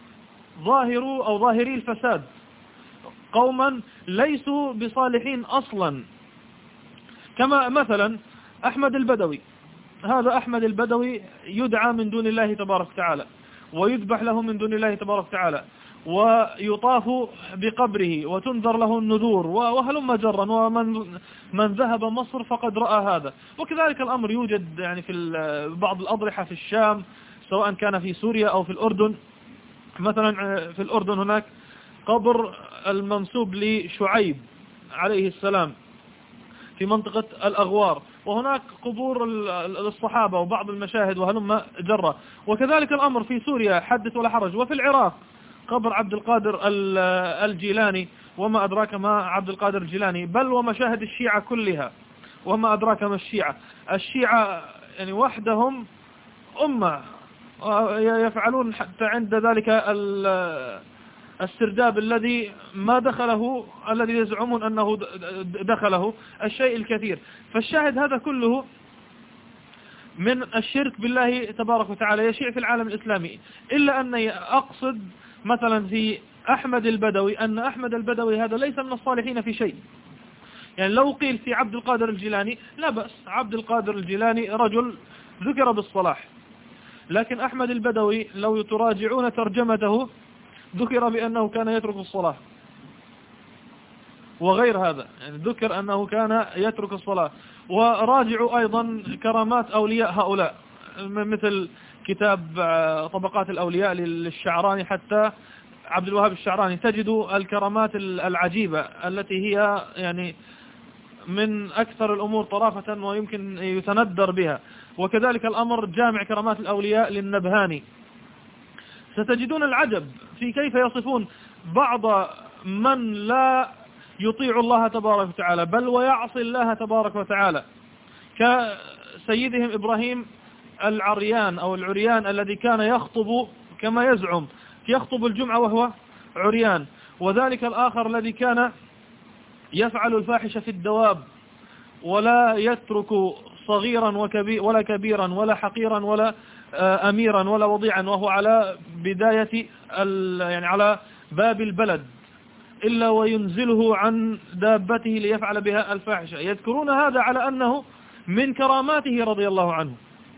Speaker 1: ظاهري الفساد، قوما ليسوا بصالحين أصلا، كما مثلا أحمد البدوي. هذا أحمد البدوي يدعى من دون الله تبارك وتعالى، ويذبح له من دون الله تبارك وتعالى، ويطاف بقبره وتنذر له النذور وهلم جرا، ومن ذهب مصر فقد رأى هذا. وكذلك الأمر يوجد يعني في بعض الأضرحة في الشام، سواء كان في سوريا أو في الأردن. مثلا في الأردن هناك قبر المنسوب لشعيب عليه السلام في منطقة الأغوار، وهناك قبور الصحابة وبعض المشاهد وهلم جرة. وكذلك الأمر في سوريا حدث ولا حرج. وفي العراق قبر عبد القادر الجيلاني، وما أدراك ما عبد القادر الجيلاني، بل ومشاهد الشيعة كلها، وما أدراك ما الشيعة يعني وحدهم أمة، يفعلون حتى عند ذلك السرداب الذي ما دخله، الذي يزعمون أنه دخله الشيء الكثير. فالشاهد هذا كله من الشرك بالله تبارك وتعالى يشيع في العالم الإسلامي. إلا أني أقصد مثلا في أحمد البدوي أن أحمد البدوي هذا ليس من الصالحين في شيء. يعني لو قيل في عبد القادر الجيلاني لا بأس، عبد القادر الجيلاني رجل ذكر بالصلاح، لكن أحمد البدوي لو تراجعون ترجمته ذكر بأنه كان يترك الصلاة وغير هذا، يعني ذكر أنه كان يترك الصلاة. وراجعوا أيضا كرامات أولياء هؤلاء، مثل كتاب طبقات الأولياء للشعراني، حتى عبد الوهاب الشعراني، تجدوا الكرامات العجيبة التي هي يعني من أكثر الأمور طرافة ويمكن يتندر بها. وكذلك الأمر جامع كرامات الأولياء للنبهاني. ستجدون العجب في كيف يصفون بعض من لا يطيع الله تبارك وتعالى بل ويعصي الله تبارك وتعالى، كسيدهم إبراهيم العريان أو العريان الذي كان يخطب كما يزعم، يخطب الجمعة وهو عريان. وذلك الآخر الذي كان يفعل الفاحشة في الدواب، ولا يترك صغيرا ولا كبيرا ولا حقيرا ولا أميرا ولا وضيعا، وهو على بداية يعني على باب البلد، إلا وينزله عن دابته ليفعل بها الفاحشة. يذكرون هذا على أنه من كراماته رضي الله عنه.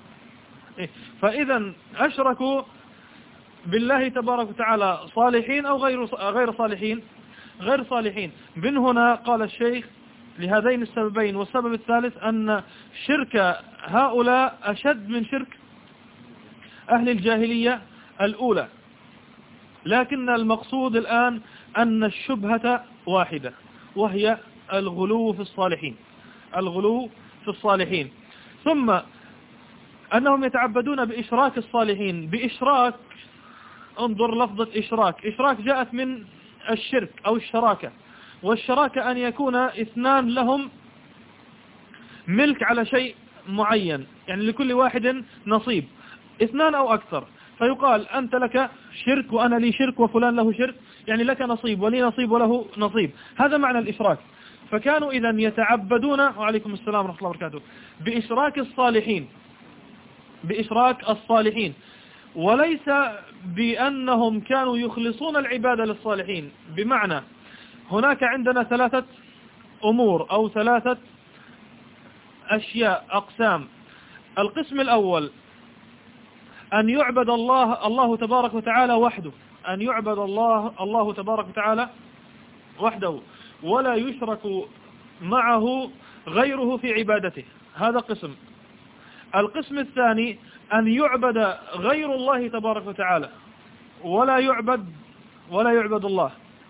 Speaker 1: فإذا أشركوا بالله تبارك وتعالى صالحين أو غير صالحين، غير صالحين. من هنا قال الشيخ لهذين السببين. والسبب الثالث أن شرك هؤلاء أشد من شرك أهل الجاهلية الأولى، لكن المقصود الآن أن الشبهة واحدة، وهي الغلو في الصالحين، الغلو في الصالحين. ثم أنهم يتعبدون بإشراك الصالحين. بإشراك، انظر لفظة إشراك. إشراك جاءت من الشرك أو الشراكة، والشراكة أن يكون اثنان لهم ملك على شيء معين، يعني لكل واحد نصيب، اثنان أو أكثر، فيقال أنت لك شرك وأنا لي شرك وفلان له شرك، يعني لك نصيب ولي نصيب وله نصيب. هذا معنى الإشراك. فكانوا إذا يتعبدون، وعليكم السلام ورحمة الله وبركاته، بإشراك الصالحين، بإشراك الصالحين، وليس بأنهم كانوا يخلصون العبادة للصالحين. بمعنى هناك عندنا ثلاثة أمور أو ثلاثة أشياء، أقسام. القسم الأول أن يعبد الله تبارك وتعالى وحده، أن يعبد الله تبارك وتعالى وحده ولا يشرك معه غيره في عبادته، هذا قسم. القسم الثاني أن يعبد غير الله تبارك وتعالى ولا يعبد الله.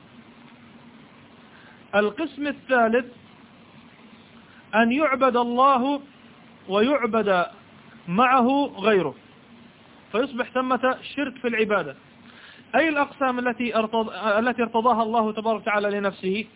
Speaker 1: القسم الثالث أن يعبد الله ويعبد معه غيره، فيصبح ثمة شرك في العبادة. أي الأقسام التي ارتضاها الله تبارك وتعالى لنفسه؟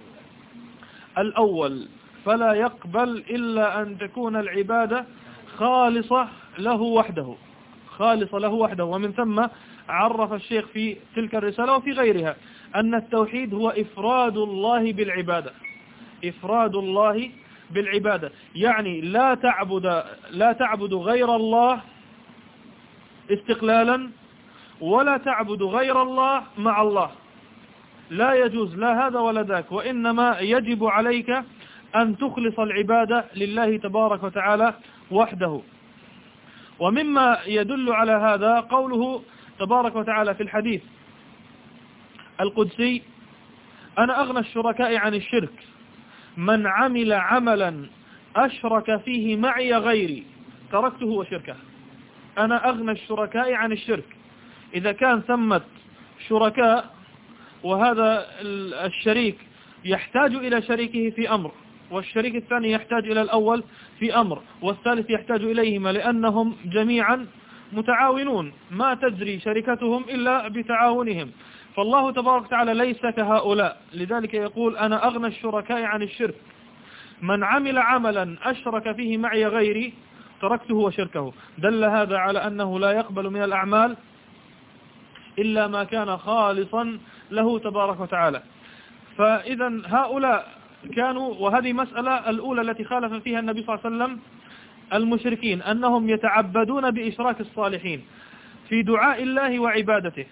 Speaker 1: الأول، فلا يقبل إلا أن تكون العبادة خالصة له وحده، خالصة له وحده. ومن ثم عرف الشيخ في تلك الرسالة وفي غيرها أن التوحيد هو إفراد الله بالعبادة، إفراد الله بالعبادة، يعني لا تعبد غير الله استقلالا، ولا تعبد غير الله مع الله، لا يجوز لا هذا ولا ذاك، وإنما يجب عليك أن تخلص العبادة لله تبارك وتعالى وحده. ومما يدل على هذا قوله تبارك وتعالى في الحديث القدسي: أنا أغنى الشركاء عن الشرك، من عمل عملا أشرك فيه معي غيري تركته وشركه. أنا أغنى الشركاء عن الشرك. إذا كان ثمة شركاء وهذا الشريك يحتاج إلى شريكه في أمر، والشريك الثاني يحتاج إلى الأول في أمر، والثالث يحتاج إليهما لأنهم جميعا متعاونون، ما تجري شركتهم إلا بتعاونهم. فالله تبارك وتعالى ليس كهؤلاء، لذلك يقول: أنا أغنى الشركاء عن الشرك، من عمل عملا أشرك فيه معي غيري تركته وشركه. دل هذا على أنه لا يقبل من الأعمال إلا ما كان خالصا له تبارك وتعالى. فإذا هؤلاء كانوا، وهذه مسألة الأولى التي خالف فيها النبي صلى الله عليه وسلم المشركين، أنهم يتعبدون بإشراك الصالحين في دعاء الله وعبادته.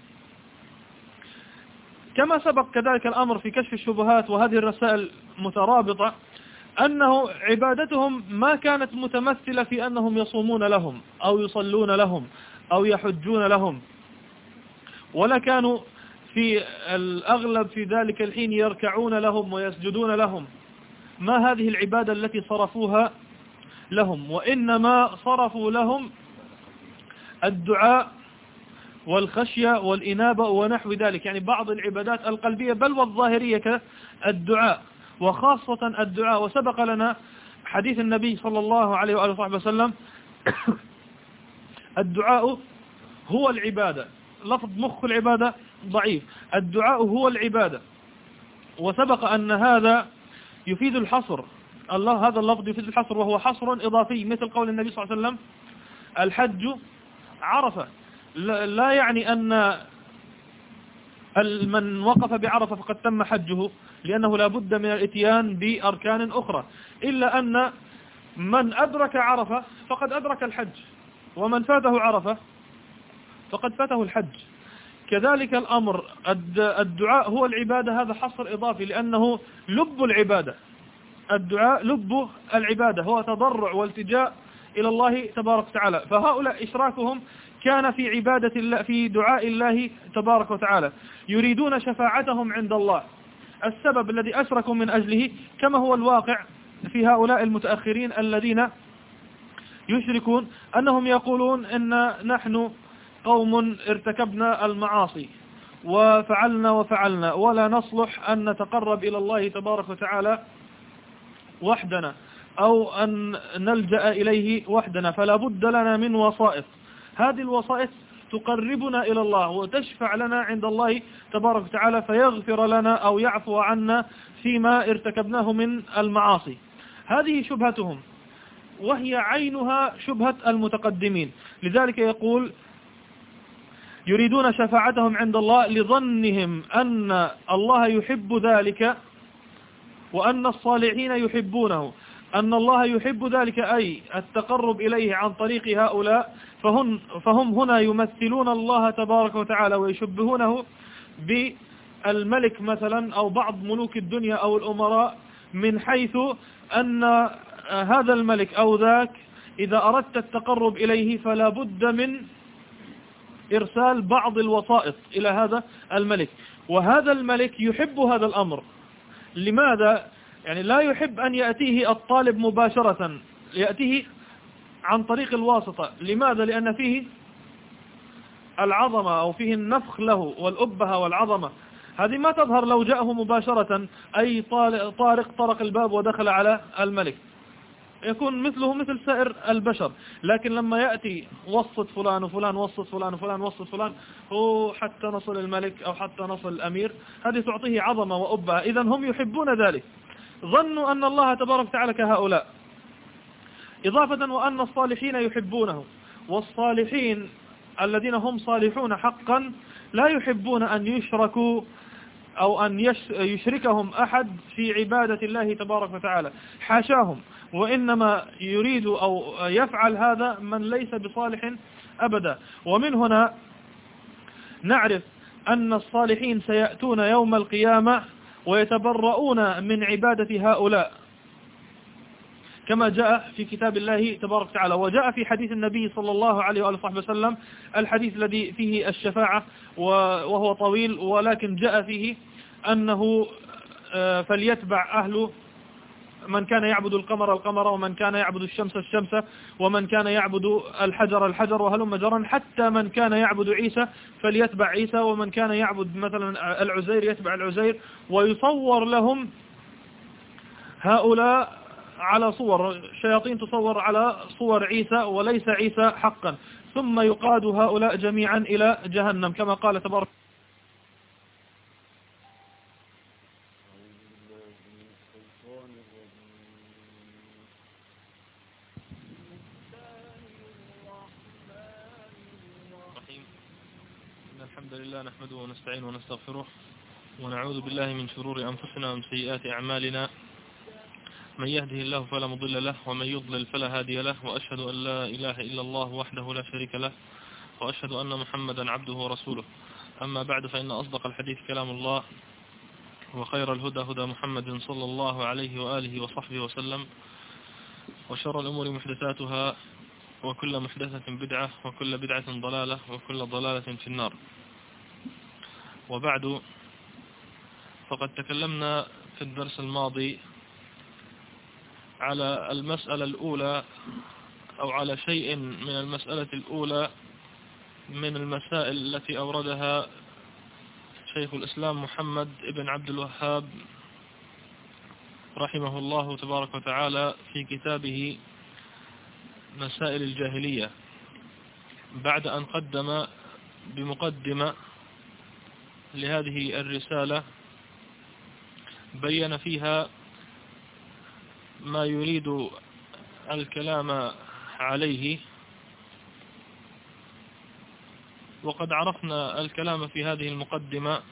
Speaker 1: كما سبق كذلك الأمر في كشف الشبهات، وهذه الرسائل مترابطة، أنه عبادتهم ما كانت متمثلة في أنهم يصومون لهم أو يصلون لهم أو يحجون لهم، ولا كانوا في الأغلب في ذلك الحين يركعون لهم ويسجدون لهم. ما هذه العبادة التي صرفوها لهم، وإنما صرفوا لهم الدعاء والخشية والإنابة ونحو ذلك، يعني بعض العبادات القلبية بل والظاهرية كالدعاء، وخاصة الدعاء. وسبق لنا حديث النبي صلى الله عليه وآله وصحبه وسلم: الدعاء هو العبادة. لفظ مخ العبادة ضعيف، الدعاء هو العبادة. وسبق أن هذا يفيد الحصر، هذا اللفظ يفيد الحصر، وهو حصر إضافي، مثل قول النبي صلى الله عليه وسلم: الحج عرفة. لا يعني أن من وقف بعرفة فقد تم حجه، لأنه لا بد من الاتيان بأركان أخرى، إلا أن من أدرك عرفة فقد أدرك الحج، ومن فاته عرفة فقد فاته الحج. كذلك الأمر، الدعاء هو العبادة، هذا حصر إضافي، لأنه لب العبادة. الدعاء لب العبادة، هو تضرع والتجاء إلى الله تبارك وتعالى. فهؤلاء إشراكهم كان في عبادة الله، في دعاء الله تبارك وتعالى، يريدون شفاعتهم عند الله. السبب الذي أشركوا من أجله كما هو الواقع في هؤلاء المتأخرين الذين يشركون، أنهم يقولون: إن نحن قوم ارتكبنا المعاصي وفعلنا ولا نصلح أن نتقرب إلى الله تبارك وتعالى وحدنا، أو أن نلجأ إليه وحدنا، فلا بد لنا من وسائط. هذه الوسائط تقربنا إلى الله وتشفع لنا عند الله تبارك وتعالى فيغفر لنا أو يعفو عنا فيما ارتكبناه من المعاصي. هذه شبهتهم، وهي عينها شبهة المتقدمين. لذلك يقول يريدون شفاعتهم عند الله لظنهم أن الله يحب ذلك وأن الصالحين يحبونه. أن الله يحب ذلك أي التقرب إليه عن طريق هؤلاء، فهم هنا يمثلون الله تبارك وتعالى ويشبهونه بالملك مثلا أو بعض ملوك الدنيا أو الأمراء، من حيث أن هذا الملك أو ذاك إذا أردت التقرب إليه فلا بد من إرسال بعض الوسائط إلى هذا الملك، وهذا الملك يحب هذا الأمر. لماذا؟ يعني لا يحب أن يأتيه الطالب مباشرة، يأتيه عن طريق الواسطة. لماذا؟ لأن فيه العظمة أو فيه النفخ له والأبهة والعظمة، هذه ما تظهر لو جاءه مباشرة أي طرق الباب ودخل على الملك، يكون مثله مثل سائر البشر. لكن لما يأتي وسط فلان وفلان، وسط فلان وفلان، وسط فلان، حتى نصل الملك أو حتى نصل الأمير، هذه تعطيه عظمة وأبهة. إذن هم يحبون ذلك، ظنوا أن الله تبارك وتعالى كهؤلاء، إضافة وأن الصالحين يحبونه. والصالحين الذين هم صالحون حقا لا يحبون أن يشركوا أو أن يشركهم أحد في عبادة الله تبارك وتعالى، حاشاهم، وإنما يريد أو يفعل هذا من ليس بصالح أبدا. ومن هنا نعرف أن الصالحين سيأتون يوم القيامة ويتبرؤون من عبادة هؤلاء، كما جاء في كتاب الله تبارك وتعالى، وجاء في حديث النبي صلى الله عليه وآله وسلم، الحديث الذي فيه الشفاعة وهو طويل، ولكن جاء فيه أنه فليتبع أهل من كان يعبد القمر، ومن كان يعبد الشمس، ومن كان يعبد الحجر، وهلم جرا، حتى من كان يعبد عيسى فليتبع عيسى، ومن كان يعبد مثلا العزير يتبع العزير، ويصور لهم هؤلاء على صور شياطين، تصور على صور عيسى وليس عيسى حقا، ثم يقاد هؤلاء جميعا إلى جهنم، كما قال تبارك. الحمد لله نحمده ونستعينه ونستغفره ونعوذ بالله من شرور أنفسنا ومن سيئات أعمالنا، من يهده الله فلا مضل له ومن يضلل فلا هادي له، وأشهد أن لا إله إلا الله وحده لا شريك له، وأشهد أن محمدا عبده ورسوله. أما بعد، فإن أصدق الحديث كلام الله، وخير الهدى هدى محمد صلى الله عليه وآله وصحبه وسلم، وشر الأمور محدثاتها، وكل محدثة بدعة، وكل بدعة ضلالة، وكل ضلالة في النار. وبعد، فقد تكلمنا في الدرس الماضي على المسألة الأولى، أو على شيء من المسألة الأولى من المسائل التي أوردها شيخ الإسلام محمد ابن عبد الوهاب رحمه الله تبارك وتعالى في كتابه مسائل الجاهلية، بعد أن قدم بمقدمة لهذه الرسالة بين فيها ما يريد الكلام عليه. وقد عرفنا الكلام في هذه المقدمة،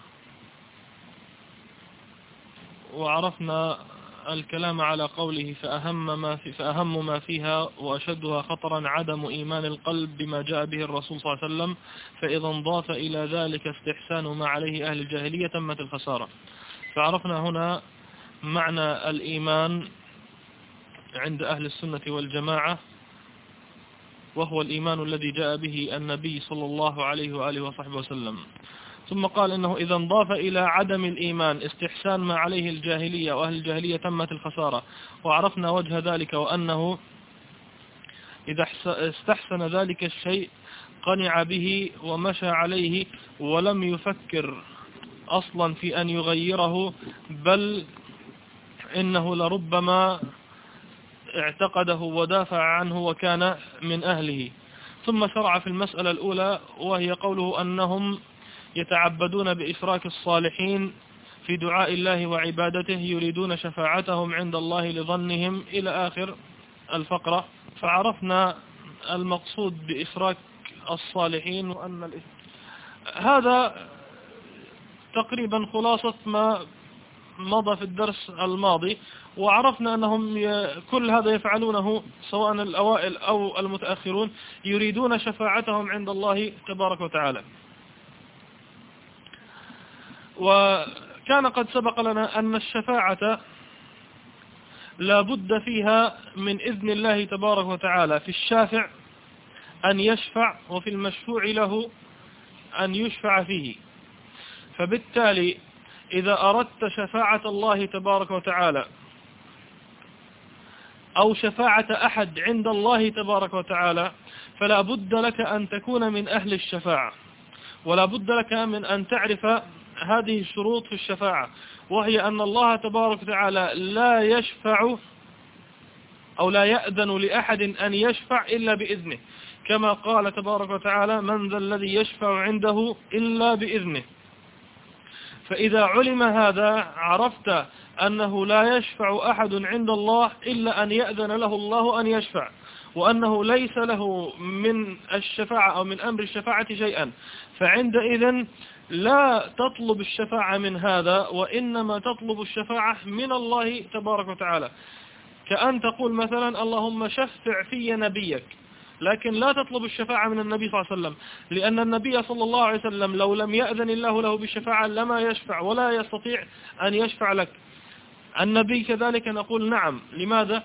Speaker 1: وعرفنا الكلام على قوله فأهم ما فيها وأشدها خطرا عدم إيمان القلب بما جاء به الرسول صلى الله عليه وسلم، فإذا انضاف إلى ذلك استحسان ما عليه أهل الجاهلية تمت الخسارة. فعرفنا هنا معنى الإيمان عند أهل السنة والجماعة، وهو الإيمان الذي جاء به النبي صلى الله عليه وآله وصحبه وسلم. ثم قال إنه إذا انضاف إلى عدم الإيمان استحسان ما عليه الجاهلية وأهل الجاهلية تمت الخسارة. وعرفنا وجه ذلك، وأنه إذا استحسن ذلك الشيء قنع به ومشى عليه ولم يفكر أصلا في أن يغيره، بل إنه لربما اعتقده ودافع عنه وكان من أهله. ثم شرع في المسألة الأولى، وهي قوله أنهم يتعبدون بإشراك الصالحين في دعاء الله وعبادته يريدون شفاعتهم عند الله لظنهم إلى آخر الفقرة. فعرفنا المقصود بإشراك الصالحين، وأن هذا تقريبا خلاصة ما مضى في الدرس الماضي. وعرفنا أنهم كل هذا يفعلونه سواء الأوائل أو المتأخرون، يريدون شفاعتهم عند الله تبارك وتعالى. وكان قد سبق لنا أن الشفاعة لا بد فيها من إذن الله تبارك وتعالى، في الشافع أن يشفع، وفي المشفوع له أن يشفع فيه. فبالتالي إذا أردت شفاعة الله تبارك وتعالى أو شفاعة أحد عند الله تبارك وتعالى، فلا بد لك أن تكون من أهل الشفاعة، ولا بد لك من أن تعرف هذه الشروط في الشفاعة، وهي أن الله تبارك وتعالى لا يشفع أو لا يأذن لأحد أن يشفع إلا بإذنه، كما قال تبارك وتعالى: من ذا الذي يشفع عنده إلا بإذنه. فإذا علم هذا عرفت أنه لا يشفع أحد عند الله إلا أن يأذن له الله أن يشفع، وأنه ليس له من الشفاعة أو من أمر الشفاعة شيئا. فعندئذ لا تطلب الشفاعة من هذا، وإنما تطلب الشفاعة من الله تبارك وتعالى. كأن تقول مثلا: اللهم شفع في نبيك، لكن لا تطلب الشفاعة من النبي صلى الله عليه وسلم، لأن النبي صلى الله عليه وسلم لو لم يأذن الله له بالشفاعة لما يشفع ولا يستطيع أن يشفع لك. النبي كذلك نقول نعم. لماذا؟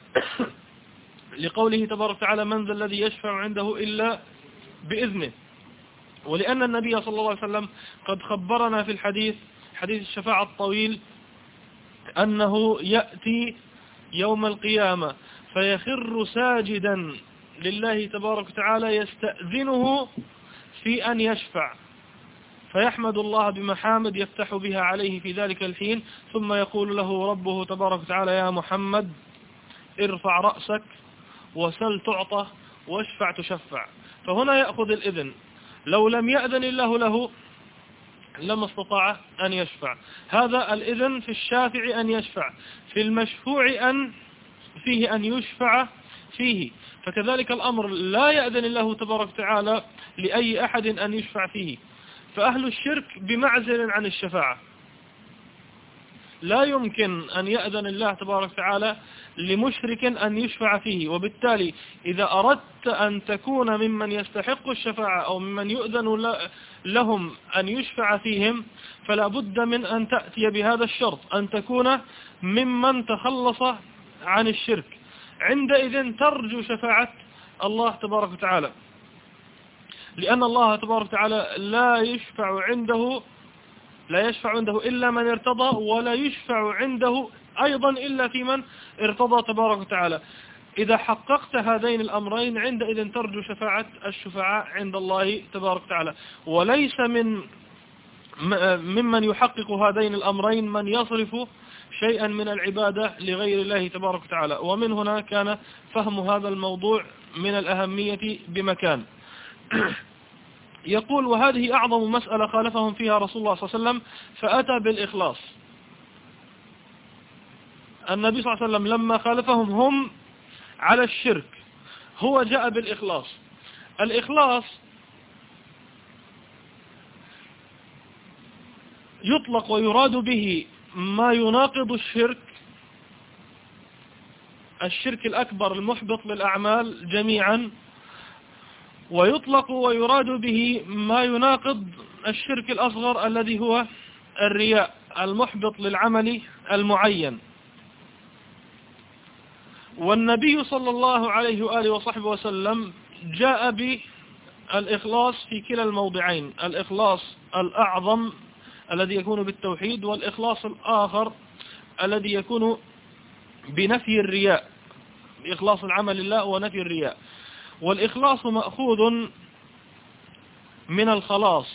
Speaker 1: لقوله تبارك وتعالى: من ذا الذي يشفع عنده إلا بإذنه. ولأن النبي صلى الله عليه وسلم قد خبرنا في حديث الشفاعة الطويل أنه يأتي يوم القيامة فيخر ساجدا لله تبارك وتعالى يستأذنه في أن يشفع، فيحمد الله بمحامد يفتح بها عليه في ذلك الحين، ثم يقول له ربه تبارك وتعالى: يا محمد ارفع رأسك وسل تعطى واشفع تشفع. فهنا يأخذ الإذن. لو لم يأذن الله له لما استطاع أن يشفع. هذا الإذن في الشافع أن يشفع، في المشفوع فيه أن يشفع فيه. فكذلك الأمر لا يأذن الله تبارك وتعالى لأي أحد أن يشفع فيه. فأهل الشرك بمعزل عن الشفاعة، لا يمكن أن يأذن الله تبارك وتعالى لمشرك أن يشفع فيه. وبالتالي إذا أردت أن تكون ممن يستحق الشفاعة أو ممن يؤذن لهم أن يشفع فيهم، فلا بد من أن تأتي بهذا الشرط، أن تكون ممن تخلص عن الشرك. عندئذ ترجو شفاعة الله تبارك وتعالى، لأن الله تبارك وتعالى لا يشفع عنده إلا من ارتضى، ولا يشفع عنده أيضا إلا في من ارتضى تبارك وتعالى. إذا حققت هذين الأمرين عندئذ ترجو شفاعة الشفعاء عند الله تبارك وتعالى. وليس ممن يحقق هذين الأمرين من يصرف شيئا من العبادة لغير الله تبارك وتعالى. ومن هنا كان فهم هذا الموضوع من الأهمية بمكان. يقول: وهذه أعظم مسألة خالفهم فيها رسول الله صلى الله عليه وسلم فأتى بالإخلاص. النبي صلى الله عليه وسلم لما خالفهم هم على الشرك هو جاء بالإخلاص. الإخلاص يطلق ويراد به ما يناقض الشرك الأكبر المحبط للأعمال جميعا، ويطلق ويراد به ما يناقض الشرك الأصغر الذي هو الرياء المحبط للعمل المعين. والنبي صلى الله عليه وآله وصحبه وسلم جاء بالإخلاص في كلا الموضعين: الإخلاص الأعظم الذي يكون بالتوحيد، والإخلاص الآخر الذي يكون بنفي الرياء، بإخلاص العمل لله ونفي الرياء. والإخلاص مأخوذ من الخلاص،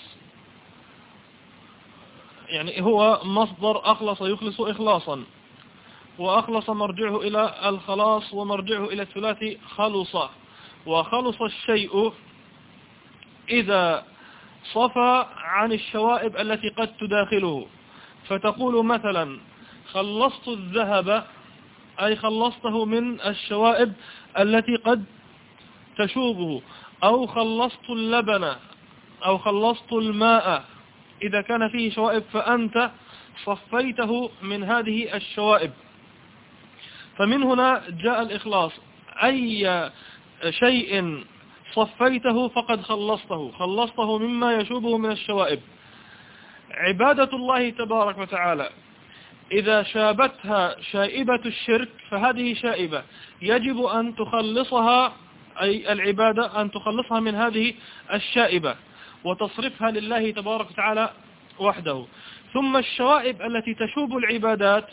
Speaker 1: يعني هو مصدر أخلص يخلص إخلاصا. وأخلص مرجعه إلى الخلاص ومرجعه إلى الثلاثي خلص. وخلص الشيء إذا صفى عن الشوائب التي قد تداخله، فتقول مثلا خلصت الذهب، أي خلصته من الشوائب التي قد تشوبه، أو خلصت اللبن، أو خلصت الماء إذا كان فيه شوائب، فأنت صفيته من هذه الشوائب. فمن هنا جاء الإخلاص، أي شيء صفيته فقد خلصته مما يشوبه من الشوائب. عبادة الله تبارك وتعالى إذا شابتها شائبة الشرك فهذه شائبة يجب أن تخلصها، أي العبادة أن تخلصها من هذه الشائبة وتصرفها لله تبارك وتعالى وحده. ثم الشوائب التي تشوب العبادات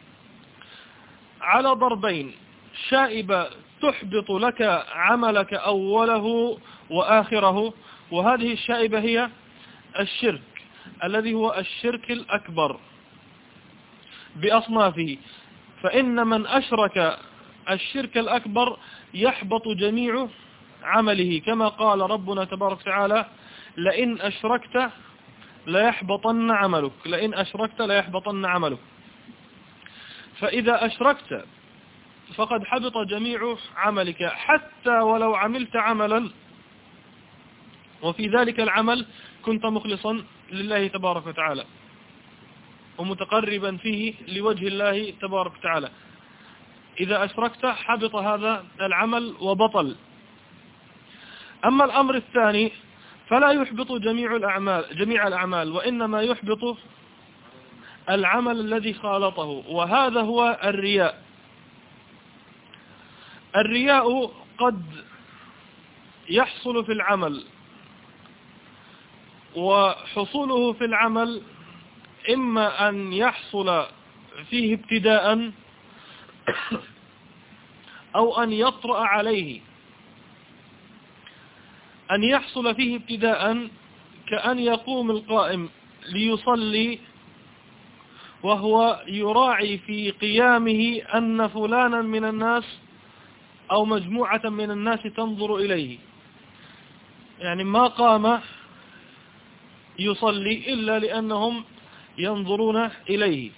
Speaker 1: على ضربين: شائبة تحبط لك عملك أوله وآخره، وهذه الشائبة هي الشرك الذي هو الشرك الأكبر بأصنافه. فإن من أشرك الشرك الأكبر يحبط جميع عمله، كما قال ربنا تبارك وتعالى: لئن أشركت ليحبطن عملك، لئن أشركت ليحبطن عملك. فإذا أشركت فقد حبط جميع عملك، حتى ولو عملت عملا وفي ذلك العمل كنت مخلصا لله تبارك وتعالى ومتقربا فيه لوجه الله تبارك وتعالى، إذا أشركت حبط هذا العمل وبطل. أما الأمر الثاني فلا يحبط جميع الأعمال، وإنما يحبط العمل الذي خالطه، وهذا هو الرياء. الرياء قد يحصل في العمل، وحصوله في العمل إما أن يحصل فيه ابتداء أو أن يطرأ عليه. أن يحصل فيه ابتداء كأن يقوم القائم ليصلي وهو يراعي في قيامه أن فلانا من الناس أو مجموعة من الناس تنظر إليه، يعني ما قام يصلي إلا لأنهم ينظرون إليه.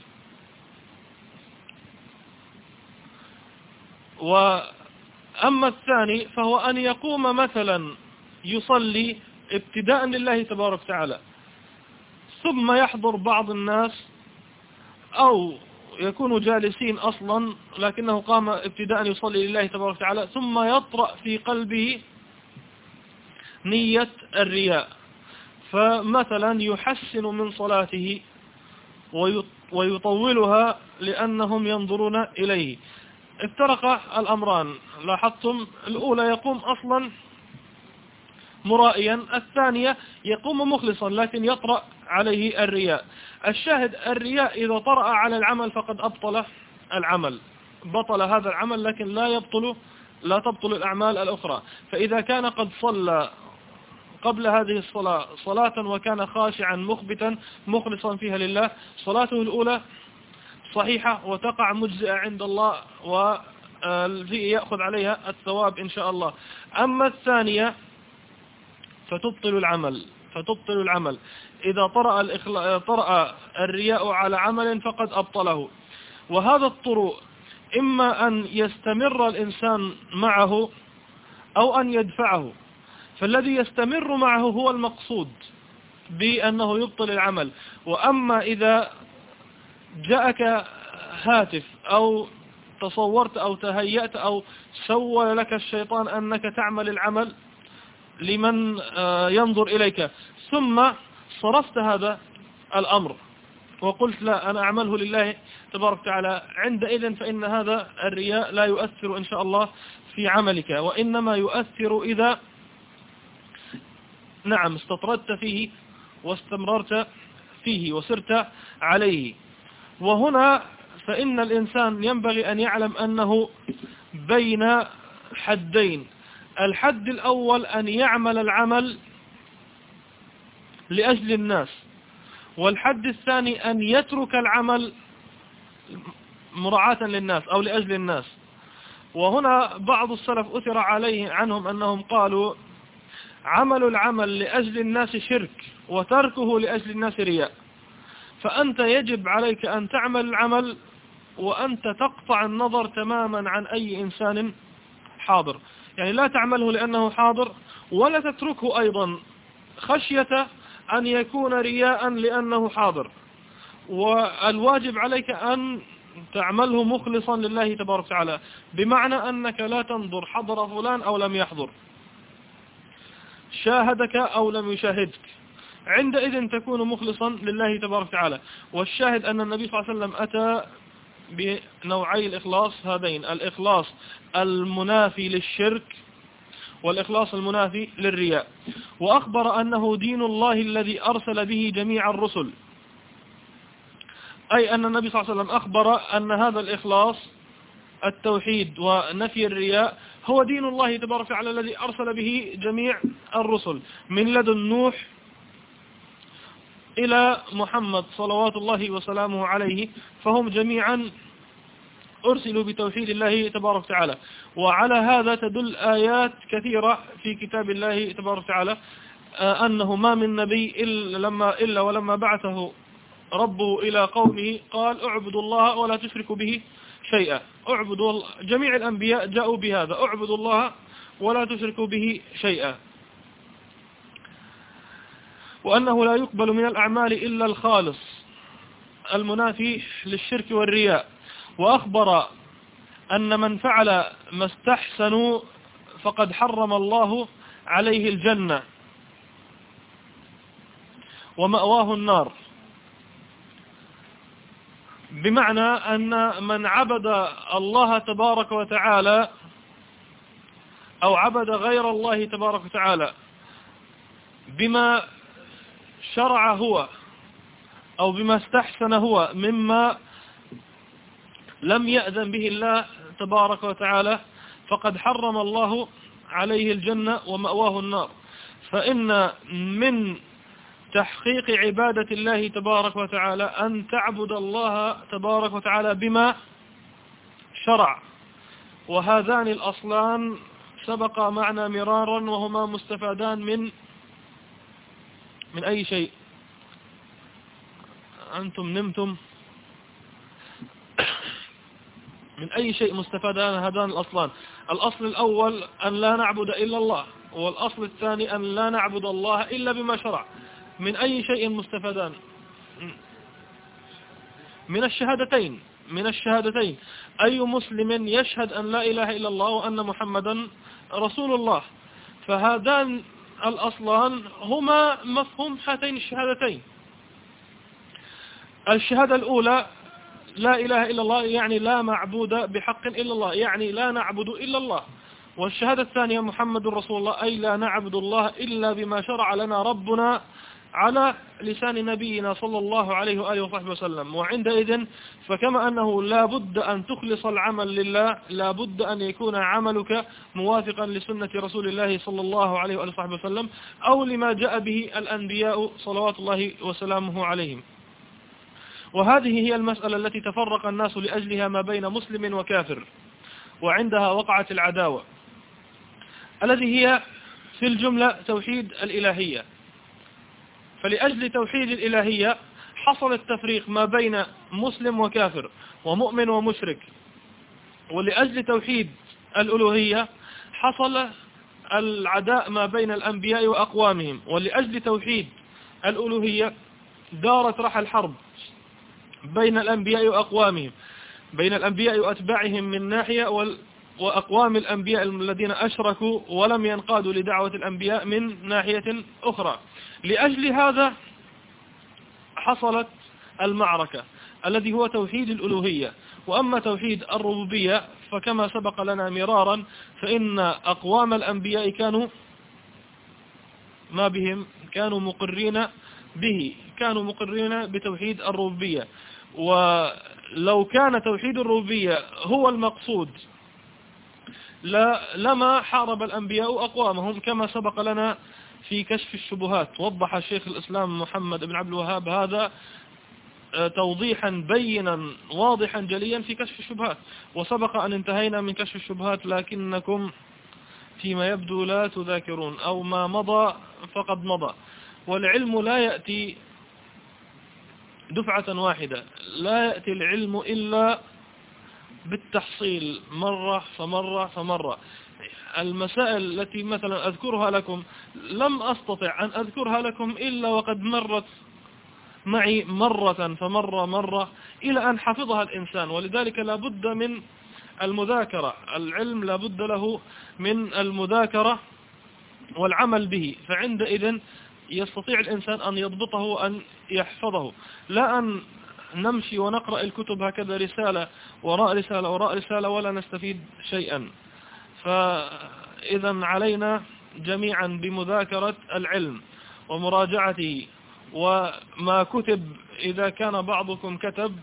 Speaker 1: وأما الثاني فهو أن يقوم مثلا يصلي ابتداء لله تبارك وتعالى، ثم يحضر بعض الناس أو يكونوا جالسين أصلا لكنه قام ابتداء يصلي لله تبارك وتعالى، ثم يطرأ في قلبه نية الرياء، فمثلا يحسن من صلاته ويطولها لأنهم ينظرون إليه. افترق الأمران، لاحظتم؟ الأولى يقوم أصلا مرائيا، الثانية يقوم مخلصا لكن يطرأ عليه الرياء. الشاهد الرياء إذا طرأ على العمل فقد أبطل العمل، بطل هذا العمل، لكن لا تبطل الأعمال الأخرى. فإذا كان قد صلى قبل هذه الصلاة صلاة وكان خاشعا مخبتا مخلصا فيها لله، صلاته الأولى صحيحة وتقع مجزئة عند الله ويأخذ عليها الثواب إن شاء الله. أما الثانية فتبطل العمل إذا طرأ الرياء على عمل فقد أبطله. وهذا الطرؤ إما أن يستمر الإنسان معه أو أن يدفعه. فالذي يستمر معه هو المقصود بأنه يبطل العمل. وأما إذا جاءك هاتف أو تصورت أو تهيأت أو سول لك الشيطان أنك تعمل العمل لمن ينظر إليك، ثم صرفت هذا الأمر وقلت لا أنا أعمله لله تبارك وتعالى، عندئذ فإن هذا الرياء لا يؤثر إن شاء الله في عملك، وإنما يؤثر إذا استطردت فيه واستمررت فيه وسرت عليه. وهنا فإن الإنسان ينبغي أن يعلم أنه بين حدين: الحد الأول أن يعمل العمل لأجل الناس، والحد الثاني أن يترك العمل مراعاة للناس أو لأجل الناس. وهنا بعض السلف أثر عليه عنهم أنهم قالوا عمل العمل لأجل الناس شرك وتركه لأجل الناس رياء. فأنت يجب عليك أن تعمل العمل وأنت تقطع النظر تماما عن أي إنسان حاضر، يعني لا تعمله لأنه حاضر ولا تتركه أيضا خشية أن يكون رياء لأنه حاضر. والواجب عليك أن تعمله مخلصا لله تبارك وتعالى، بمعنى أنك لا تنظر حضر فلان أو لم يحضر، شاهدك أو لم يشاهدك، عندئذ تكون مخلصا لله تبارك وتعالى. والشاهد أن النبي صلى الله عليه وسلم أتى بنوعي الإخلاص هذين: الإخلاص المنافي للشرك والإخلاص المنافي للرياء. وأخبر أنه دين الله الذي أرسل به جميع الرسل، أي أن النبي صلى الله عليه وسلم أخبر أن هذا الإخلاص التوحيد ونفي الرياء هو دين الله تبارك وتعالى الذي أرسل به جميع الرسل من لدن نوح إلى محمد صلوات الله وسلامه عليه، فهم جميعا أرسلوا بتوحيد الله تبارك وتعالى. وعلى هذا تدل آيات كثيرة في كتاب الله تبارك وتعالى أنه ما من نبي إلا ولما بعثه ربه إلى قومه قال اعبدوا الله ولا تشركوا به شيئا. اعبدوا الله، جميع الأنبياء جاءوا بهذا: اعبدوا الله ولا تشركوا به شيئا، وأنه لا يقبل من الأعمال إلا الخالص المنافي للشرك والرياء. وأخبر أن من فعل ما استحسنوا فقد حرم الله عليه الجنة ومأواه النار، بمعنى أن من عبد الله تبارك وتعالى أو عبد غير الله تبارك وتعالى بما شرع هو أو بما استحسن هو مما لم يأذن به الله تبارك وتعالى فقد حرم الله عليه الجنة ومأواه النار. فإن من تحقيق عبادة الله تبارك وتعالى أن تعبد الله تبارك وتعالى بما شرع. وهذان الأصلان سبق معنا مرارا وهما مستفادان من أي شيء. أنتم نمتم؟ من أي شيء مستفادان هذان الأصلان؟ الأصل الأول أن لا نعبد إلا الله، والأصل الثاني أن لا نعبد الله إلا بما شرع. من أي شيء مستفادان؟ من الشهادتين. أي مسلم يشهد أن لا إله إلا الله وأن محمدا رسول الله، فهذان الأصلان هما مفهوم هاتين الشهادتين. الشهادة الأولى لا إله إلا الله، يعني لا معبود بحق إلا الله، يعني لا نعبد إلا الله. والشهادة الثانية محمد رسول الله، أي لا نعبد الله إلا بما شرع لنا ربنا على لسان نبينا صلى الله عليه وآله وصحبه وسلم. وعندئذ فكما أنه لا بد أن تخلص العمل لله، لا بد أن يكون عملك موافقا لسنة رسول الله صلى الله عليه وآله وصحبه وسلم أو لما جاء به الأنبياء صلوات الله وسلامه عليهم. وهذه هي المسألة التي تفرق الناس لأجلها ما بين مسلم وكافر، وعندها وقعت العداوة، الذي هي في الجملة توحيد الإلهية. فلأجل توحيد الإلهية حصل التفريق ما بين مسلم وكافر ومؤمن ومشرك. ولأجل توحيد الألوهية حصل العداء ما بين الأنبياء وأقوامهم. ولأجل توحيد الألوهية دارت رحى الحرب بين الأنبياء وأقوامهم، بين الأنبياء وأتباعهم من ناحية، وأقوام الأنبياء الذين أشركوا ولم ينقادوا لدعوة الأنبياء من ناحية أخرى. لأجل هذا حصلت المعركة الذي هو توحيد الألوهية. وأما توحيد الربوبية فكما سبق لنا مرارا فإن أقوام الأنبياء كانوا ما بهم، كانوا مقرين به، كانوا مقرين بتوحيد الربوبية. ولو كان توحيد الربوبية هو المقصود لما حارب الأنبياء أقوامهم، كما سبق لنا في كشف الشبهات. وضح الشيخ الإسلام محمد بن عبد الوهاب هذا توضيحا بينا واضحا جليا في كشف الشبهات. وسبق أن انتهينا من كشف الشبهات لكنكم فيما يبدو لا تذاكرون، أو ما مضى فقد مضى. والعلم لا يأتي دفعة واحدة، لا يأتي العلم إلا بالتحصيل مرة فمرة فمرة. المسائل التي مثلا أذكرها لكم لم أستطع أن أذكرها لكم إلا وقد مرت معي مرة فمرة إلى أن حفظها الإنسان. ولذلك لا بد من المذاكرة، العلم لا بد له من المذاكرة والعمل به، فعندئذ يستطيع الإنسان أن يضبطه وأن يحفظه، لا أن نمشي ونقرأ الكتب هكذا رسالة وراء رسالة وراء رسالة ولا نستفيد شيئا. فإذا علينا جميعا بمذاكرة العلم ومراجعته، وما كتب إذا كان بعضكم كتب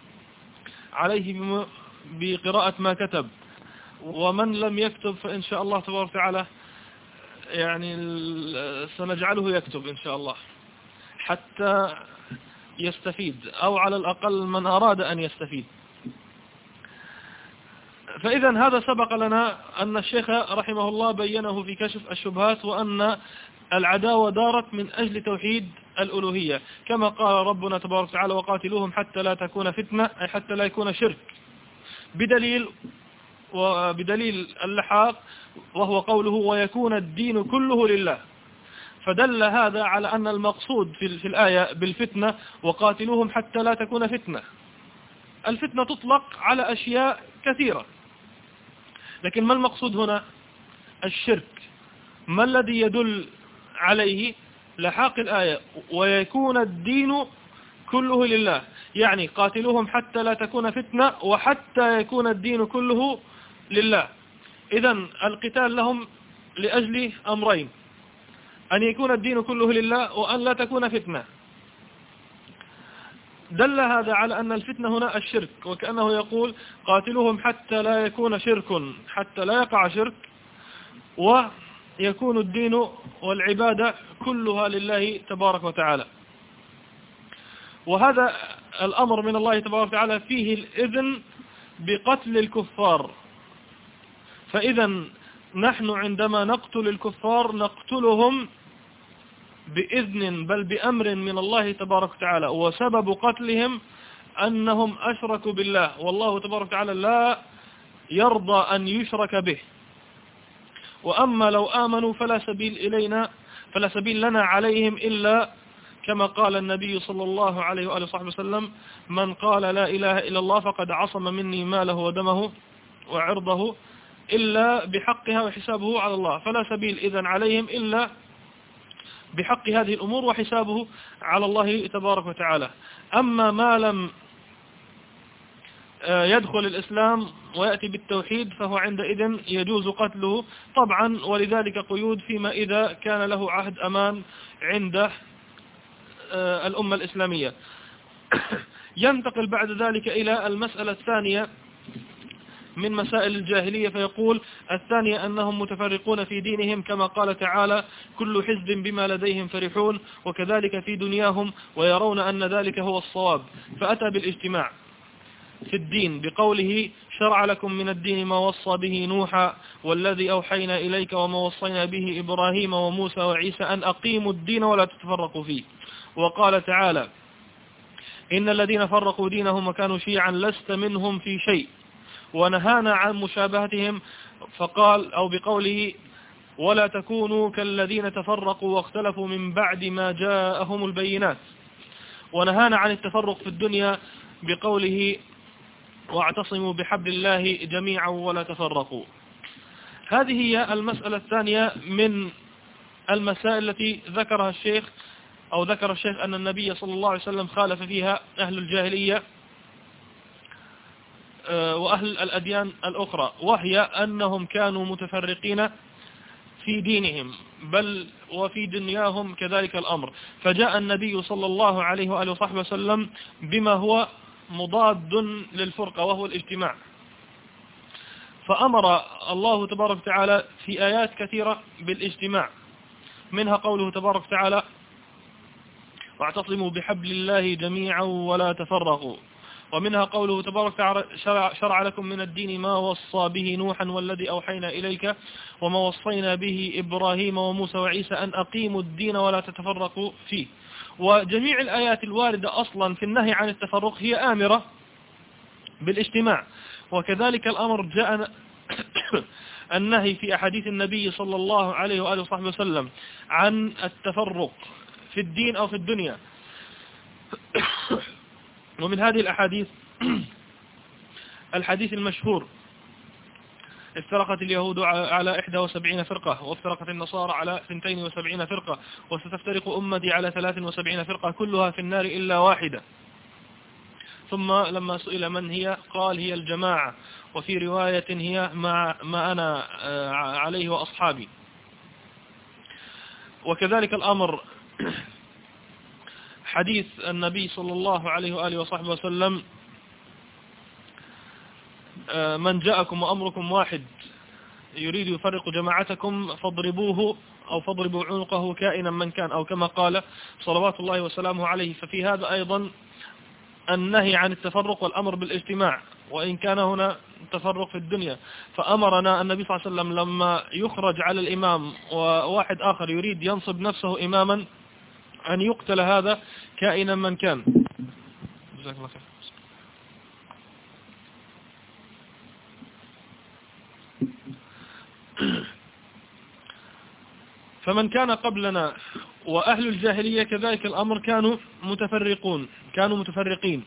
Speaker 1: عليه بقراءة ما كتب، ومن لم يكتب فإن شاء الله تبارك وتعالى يعني سنجعله يكتب إن شاء الله حتى يستفيد، أو على الأقل من أراد أن يستفيد. فإذا هذا سبق لنا أن الشيخ رحمه الله بينه في كشف الشبهات، وأن العداوة دارت من أجل توحيد الألوهية، كما قال ربنا تبارك وتعالى وقاتلوهم حتى لا تكون فتنة، أي حتى لا يكون شرك، بدليل اللحاق وهو قوله ويكون الدين كله لله. فدل هذا على أن المقصود في الآية بالفتنة وقاتلوهم حتى لا تكون فتنة. الفتنة تطلق على أشياء كثيرة، لكن ما المقصود هنا؟ الشرك. ما الذي يدل عليه لحاق الآية ويكون الدين كله لله؟ يعني قاتلوهم حتى لا تكون فتنة وحتى يكون الدين كله لله. إذن القتال لهم لأجل أمرين: أن يكون الدين كله لله وأن لا تكون فتنة. دل هذا على أن الفتنة هنا الشرك، وكأنه يقول قاتلوهم حتى لا يكون شرك، حتى لا يقع شرك، ويكون الدين والعبادة كلها لله تبارك وتعالى. وهذا الأمر من الله تبارك وتعالى فيه الإذن بقتل الكفار. فإذا نحن عندما نقتل الكفار نقتلهم بإذن بل بأمر من الله تبارك وتعالى، وسبب قتلهم أنهم أشركوا بالله، والله تبارك وتعالى لا يرضى أن يشرك به. وأما لو آمنوا فلا سبيل لنا عليهم إلا كما قال النبي صلى الله عليه وآله وصحبه وسلم: من قال لا إله إلا الله فقد عصم مني ماله ودمه وعرضه إلا بحقها وحسابه على الله. فلا سبيل إذن عليهم إلا بحق هذه الأمور وحسابه على الله تبارك وتعالى. أما ما لم يدخل الإسلام ويأتي بالتوحيد فهو عندئذ يجوز قتله طبعا، ولذلك قيود فيما إذا كان له عهد أمان عند الأمة الإسلامية. ينتقل بعد ذلك إلى المسألة الثانية من مسائل الجاهلية، فيقول: الثانية أنهم متفرقون في دينهم، كما قال تعالى: كل حزب بما لديهم فرحون، وكذلك في دنياهم ويرون أن ذلك هو الصواب. فأتى بالاجتماع في الدين بقوله: شرع لكم من الدين ما وصى به نوحا والذي أوحينا إليك وما وصينا به إبراهيم وموسى وعيسى أن أقيموا الدين ولا تتفرقوا فيه. وقال تعالى: إن الذين فرقوا دينهم وكانوا شيعا لست منهم في شيء، ونهانا عن مشابهتهم، فقال أو بقوله: ولا تكونوا كالذين تفرقوا واختلفوا من بعد ما جاءهم البينات. ونهانا عن التفرق في الدنيا بقوله: واعتصموا بحبل الله جميعا ولا تفرقوا. هذه هي المسألة الثانية من المسائل التي ذكر الشيخ أن النبي صلى الله عليه وسلم خالف فيها أهل الجاهلية وأهل الأديان الأخرى، وهي أنهم كانوا متفرقين في دينهم بل وفي دنياهم كذلك الأمر. فجاء النبي صلى الله عليه وآله وصحبه وسلم بما هو مضاد للفرقة وهو الاجتماع. فأمر الله تبارك وتعالى في آيات كثيرة بالاجتماع، منها قوله تبارك وتعالى: واعتصموا بحبل الله جميعا ولا تفرقوا. ومنها قوله تبارك شرع لكم من الدين ما وصى به نوحا والذي أوحينا إليك وما وصينا به إبراهيم وموسى وعيسى أن أقيموا الدين ولا تتفرقوا فيه. وجميع الآيات الواردة أصلا في النهي عن التفرق هي آمرة بالاجتماع، وكذلك الأمر جاء النهي في أحاديث النبي صلى الله عليه وآله وصحبه وسلم عن التفرق في الدين أو في الدنيا. ومن هذه الأحاديث الحديث المشهور: افترقت اليهود على 71 فرقة، وافترقت النصارى على 72 فرقة، وستفترق أمتي على 73 فرقة، كلها في النار إلا واحدة. ثم لما سئل من هي قال: هي الجماعة، وفي رواية: هي ما أنا عليه وأصحابي. وكذلك الأمر حديث النبي صلى الله عليه وآله وصحبه وسلم: من جاءكم وأمركم واحد يريد يفرق جماعتكم فاضربوه أو فاضربوا عنقه كائنا من كان، أو كما قال صلوات الله وسلامه عليه. ففي هذا أيضا النهي عن التفرق والأمر بالاجتماع، وإن كان هنا تفرق في الدنيا. فأمرنا النبي صلى الله عليه وسلم لما يخرج على الإمام وواحد آخر يريد ينصب نفسه إماما أن يقتل هذا كائنا من كان. جزاك الله خير. فمن كان قبلنا وأهل الجاهلية كذلك الأمر كانوا متفرقين.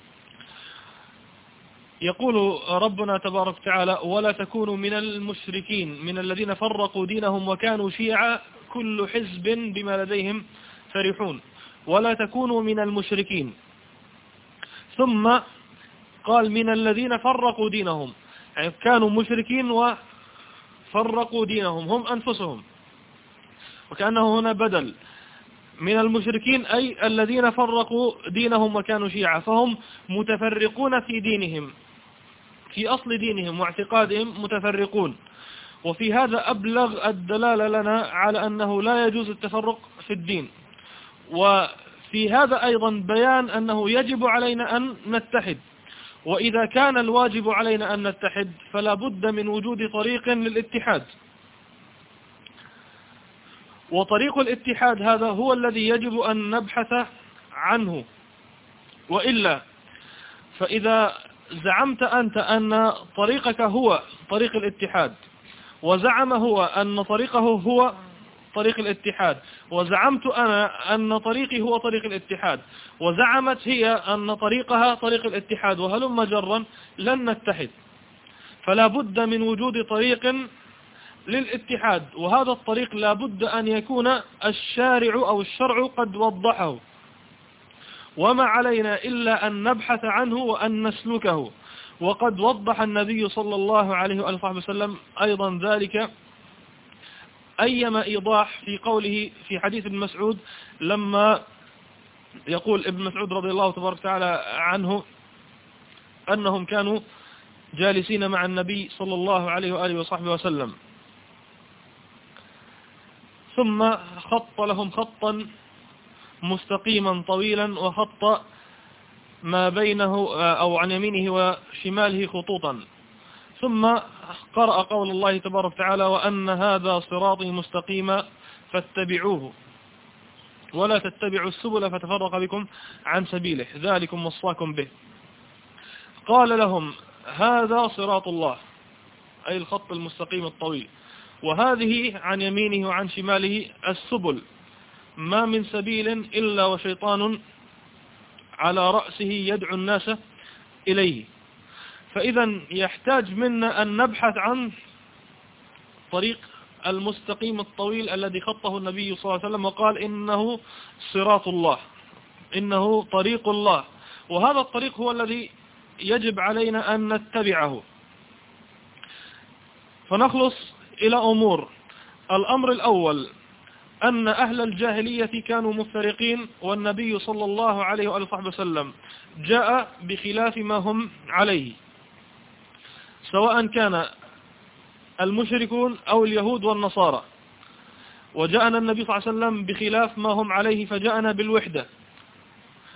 Speaker 1: يقول ربنا تبارك وتعالى: ولا تكونوا من المشركين من الذين فرقوا دينهم وكانوا شيعا كل حزب بما لديهم فرحون. ولا تكونوا من المشركين، ثم قال: من الذين فرقوا دينهم، يعني كانوا مشركين وفرقوا دينهم هم أنفسهم، وكأنه هنا بدل من المشركين أي الذين فرقوا دينهم وكانوا شيعا، فهم متفرقون في دينهم، في أصل دينهم واعتقادهم متفرقون. وفي هذا أبلغ الدلالة لنا على أنه لا يجوز التفرق في الدين. وفي هذا أيضا بيان أنه يجب علينا أن نتحد، وإذا كان الواجب علينا أن نتحد فلا بد من وجود طريق للاتحاد، وطريق الاتحاد هذا هو الذي يجب أن نبحث عنه. وإلا فإذا زعمت أنت أن طريقك هو طريق الاتحاد، وزعم هو أن طريقه هو طريق الاتحاد، وزعمت أنا أن طريقي هو طريق الاتحاد، وزعمت هي أن طريقها طريق الاتحاد، وهلم جرا لن نتحد. فلا بد من وجود طريق للاتحاد، وهذا الطريق لا بد أن يكون الشارع أو الشرع قد وضحه، وما علينا إلا أن نبحث عنه وأن نسلكه. وقد وضح النبي صلى الله عليه وآله وسلم أيضا ذلك أيما إيضاح في قوله في حديث ابن مسعود، لما يقول ابن مسعود رضي الله تبارك وتعالى عنه أنهم كانوا جالسين مع النبي صلى الله عليه وآله وصحبه وسلم، ثم خط لهم خطا مستقيما طويلا، وخط ما بينه أو عن يمينه وشماله خطوطا، ثم قرأ قول الله تبارك وتعالى: وأن هذا صراطي مستقيما فاتبعوه ولا تتبعوا السبل فتفرق بكم عن سبيله ذلكم وصاكم به. قال لهم: هذا صراط الله، أي الخط المستقيم الطويل، وهذه عن يمينه وعن شماله السبل، ما من سبيل إلا وشيطان على رأسه يدعو الناس إليه. فإذا يحتاج منا أن نبحث عن طريق المستقيم الطويل الذي خطه النبي صلى الله عليه وسلم وقال: إنه صراط الله، إنه طريق الله، وهذا الطريق هو الذي يجب علينا أن نتبعه. فنخلص إلى أمور. الأمر الأول أن أهل الجاهلية كانوا مفترقين، والنبي صلى الله عليه وآله وسلم جاء بخلاف ما هم عليه، سواء كان المشركون أو اليهود والنصارى. وجاءنا النبي صلى الله عليه وسلم بخلاف ما هم عليه، فجاءنا بالوحدة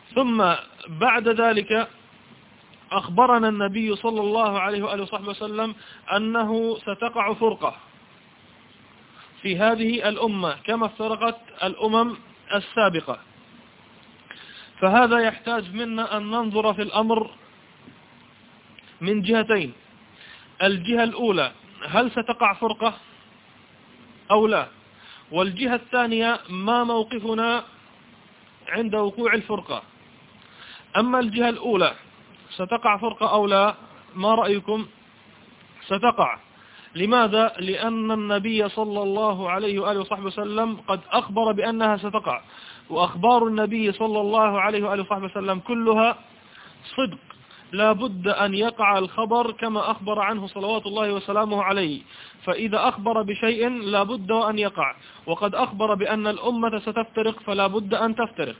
Speaker 1: ثم بعد ذلك أخبرنا النبي صلى الله عليه وآله وصحبه وسلم أنه ستقع فرقة في هذه الأمة كما افترقت الأمم السابقة. فهذا يحتاج منا أن ننظر في الأمر من جهتين. الجهة الأولى، هل ستقع فرقة أو لا؟ والجهة الثانية، ما موقفنا عند وقوع الفرقة؟ أما الجهة الأولى، ستقع فرقة أو لا؟ ما رأيكم؟ ستقع. لماذا؟ لأن النبي صلى الله عليه وآله وصحبه وسلم قد أخبر بأنها ستقع، وأخبار النبي صلى الله عليه وآله وصحبه وسلم كلها صدق، لا بد أن يقع الخبر كما أخبر عنه صلوات الله وسلامه عليه. فإذا أخبر بشيء لا بد أن يقع، وقد أخبر بأن الأمة ستفترق فلا بد أن تفترق.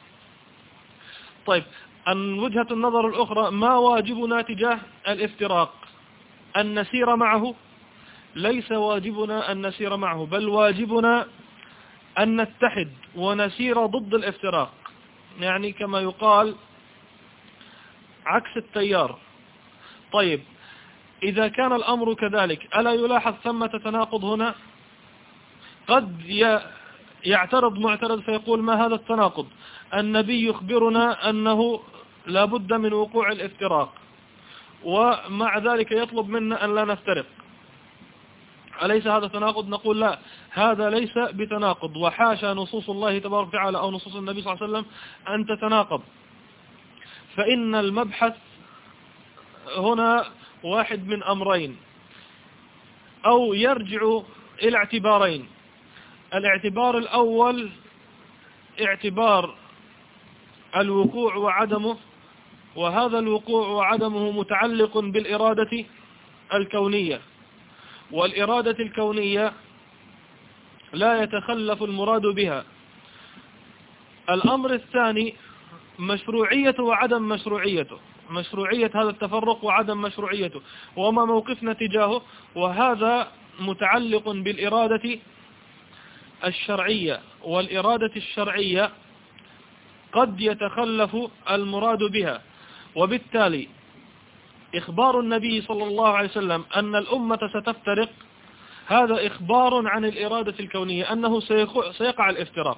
Speaker 1: طيب، عن وجهة النظر الأخرى، ما واجبنا تجاه الافتراق؟ أن نسير معه؟ ليس واجبنا أن نسير معه، بل واجبنا أن نتحد ونسير ضد الافتراق، يعني كما يقال عكس التيار. طيب، إذا كان الأمر كذلك ألا يلاحظ ثمة تناقض هنا؟ قد يعترض معترض فيقول: ما هذا التناقض؟ النبي يخبرنا أنه لا بد من وقوع الافتراق، ومع ذلك يطلب منا أن لا نفترق، أليس هذا تناقض؟ نقول: لا، هذا ليس بتناقض، وحاشا نصوص الله تبارك وتعالى أو نصوص النبي صلى الله عليه وسلم أن تتناقض. فإن المبحث هنا واحد من أمرين، أو يرجع إلى اعتبارين. الاعتبار الأول اعتبار الوقوع وعدمه، وهذا الوقوع وعدمه متعلق بالإرادة الكونية، والإرادة الكونية لا يتخلف المراد بها. الأمر الثاني مشروعية وعدم مشروعيته، مشروعية هذا التفرق وعدم مشروعيته، وما موقفنا تجاهه، وهذا متعلق بالإرادة الشرعية، والإرادة الشرعية قد يتخلف المراد بها. وبالتالي إخبار النبي صلى الله عليه وسلم أن الأمة ستفترق هذا إخبار عن الإرادة الكونية أنه سيقع الافتراق،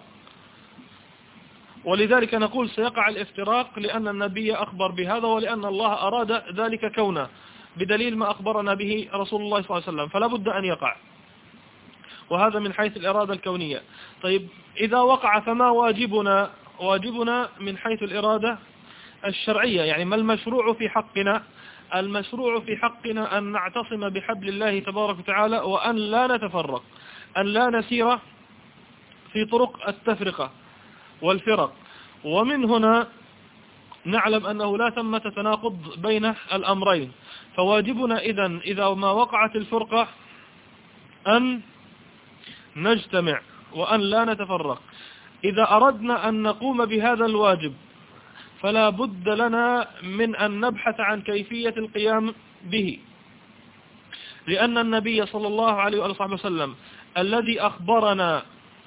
Speaker 1: ولذلك نقول سيقع الافتراق لأن النبي أخبر بهذا، ولأن الله أراد ذلك كونه، بدليل ما أخبرنا به رسول الله صلى الله عليه وسلم، فلا بد أن يقع. وهذا من حيث الإرادة الكونية. طيب، إذا وقع فما واجبنا؟ واجبنا من حيث الإرادة الشرعية، يعني ما المشروع في حقنا؟ المشروع في حقنا أن نعتصم بحبل الله تبارك وتعالى، وأن لا نتفرق، أن لا نسير في طرق التفرقة والفرق. ومن هنا نعلم أنه لا ثمة تناقض بين الأمرين. فواجبنا إذا ما وقعت الفرقة أن نجتمع وأن لا نتفرق. إذا أردنا أن نقوم بهذا الواجب فلا بد لنا من أن نبحث عن كيفية القيام به، لأن النبي صلى الله عليه وسلم الذي أخبرنا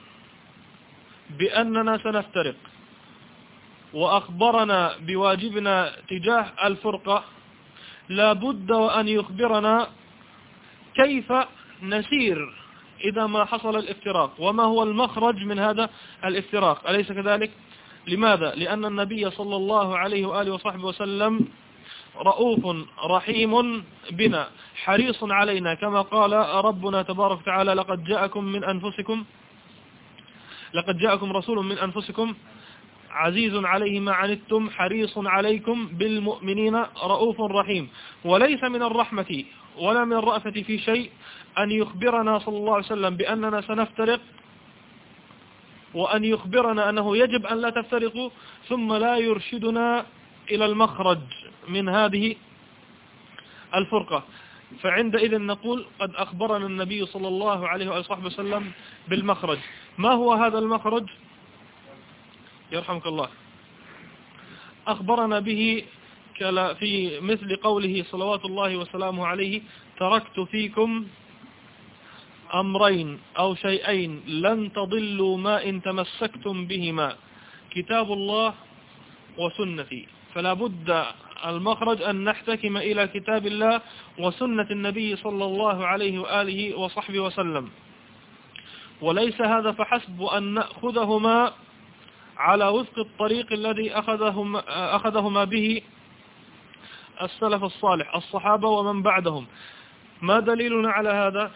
Speaker 1: بأننا سنفترق وأخبرنا بواجبنا تجاه الفرقة، لا بد وأن يخبرنا كيف نسير إذا ما حصل الافتراق، وما هو المخرج من هذا الافتراق، أليس كذلك؟ لماذا؟ لأن النبي صلى الله عليه وآله وصحبه وسلم رؤوف رحيم بنا، حريص علينا، كما قال ربنا تبارك وتعالى: لقد جاءكم رسول من أنفسكم عزيز عليه ما عنتم حريص عليكم بالمؤمنين رؤوف رحيم. وليس من الرحمة ولا من الرأفة في شيء أن يخبرنا صلى الله عليه وسلم بأننا سنفترق، وأن يخبرنا أنه يجب أن لا تفترقوا، ثم لا يرشدنا إلى المخرج من هذه الفرقة. فعندئذ نقول قد أخبرنا النبي صلى الله عليه وآله وسلم بالمخرج. ما هو هذا المخرج؟ يرحمك الله. أخبرنا به في مثل قوله صلوات الله وسلامه عليه: تركت فيكم أمرين أو شيئين لن تضلوا ما إن تمسكتم بهما، كتاب الله وسنتي. فلا بد المخرج أن نحتكم إلى كتاب الله وسنة النبي صلى الله عليه وآله وصحبه وسلم، وليس هذا فحسب أن نأخذهما على وفق الطريق الذي أخذهما به السلف الصالح الصحابة ومن بعدهم. ما دليلنا على هذا؟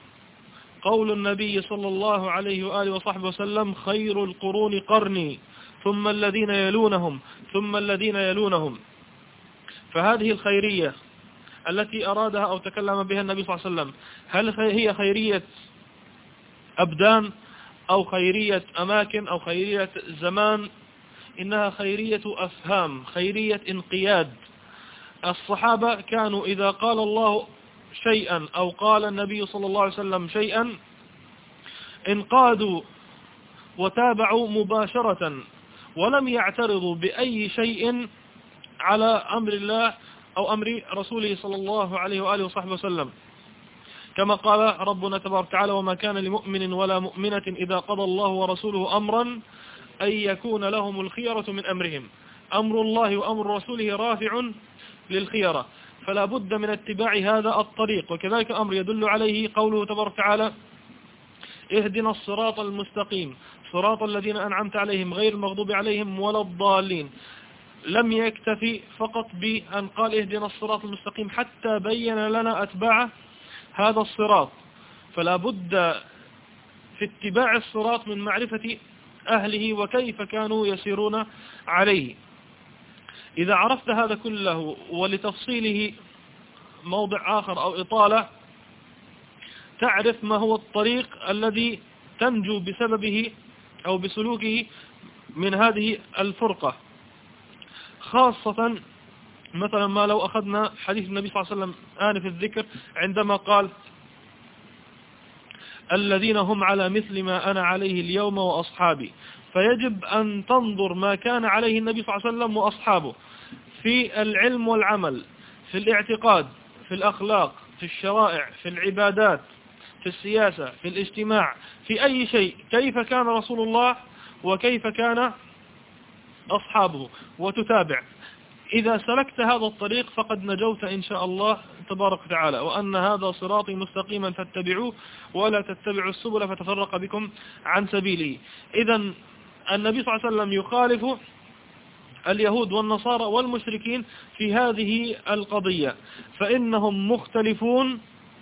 Speaker 1: قول النبي صلى الله عليه وآله وصحبه وسلم: خير القرون قرني ثم الذين يلونهم ثم الذين يلونهم. فهذه الخيرية التي أرادها أو تكلم بها النبي صلى الله عليه وسلم، هل هي خيرية أبدان أو خيرية أماكن أو خيرية زمان؟ إنها خيرية أفهام، خيرية انقياد. الصحابة كانوا إذا قال الله شيئا أو قال النبي صلى الله عليه وسلم شيئا انقادوا وتابعوا مباشرة، ولم يعترضوا بأي شيء على أمر الله أو أمر رسوله صلى الله عليه وآله وصحبه وسلم، كما قال ربنا تبارك وتعالى: وما كان لمؤمن ولا مؤمنة إذا قضى الله ورسوله أمرا أن يكون لهم الخيرة من أمرهم. أمر الله وأمر رسوله رافع للخيرة، فلا بد من اتباع هذا الطريق. وكذلك الأمر يدل عليه قوله تبارك وتعالى: اهدنا الصراط المستقيم صراط الذين أنعمت عليهم غير المغضوب عليهم ولا الضالين. لم يكتفي فقط بأن قال اهدنا الصراط المستقيم، حتى بين لنا أتباع هذا الصراط. فلا بد في اتباع الصراط من معرفة أهله وكيف كانوا يسيرون عليه. إذا عرفت هذا كله، ولتفصيله موضع آخر أو إطالة، تعرف ما هو الطريق الذي تنجو بسببه أو بسلوكه من هذه الفرقة. خاصة مثلا ما لو أخذنا حديث النبي صلى الله عليه وسلم آنف الذكر عندما قال: الذين هم على مثل ما أنا عليه اليوم وأصحابي. فيجب أن تنظر ما كان عليه النبي صلى الله عليه وسلم وأصحابه في العلم والعمل، في الاعتقاد، في الأخلاق، في الشرائع، في العبادات، في السياسة، في الاجتماع، في أي شيء، كيف كان رسول الله وكيف كان أصحابه، وتتابع. إذا سلكت هذا الطريق فقد نجوت إن شاء الله تبارك وتعالى. وأن هذا صراطي مستقيما فاتبعوه ولا تتبعوا السبل فتفرق بكم عن سبيله. إذا النبي صلى الله عليه وسلم يخالف اليهود والنصارى والمشركين في هذه القضية، فإنهم مختلفون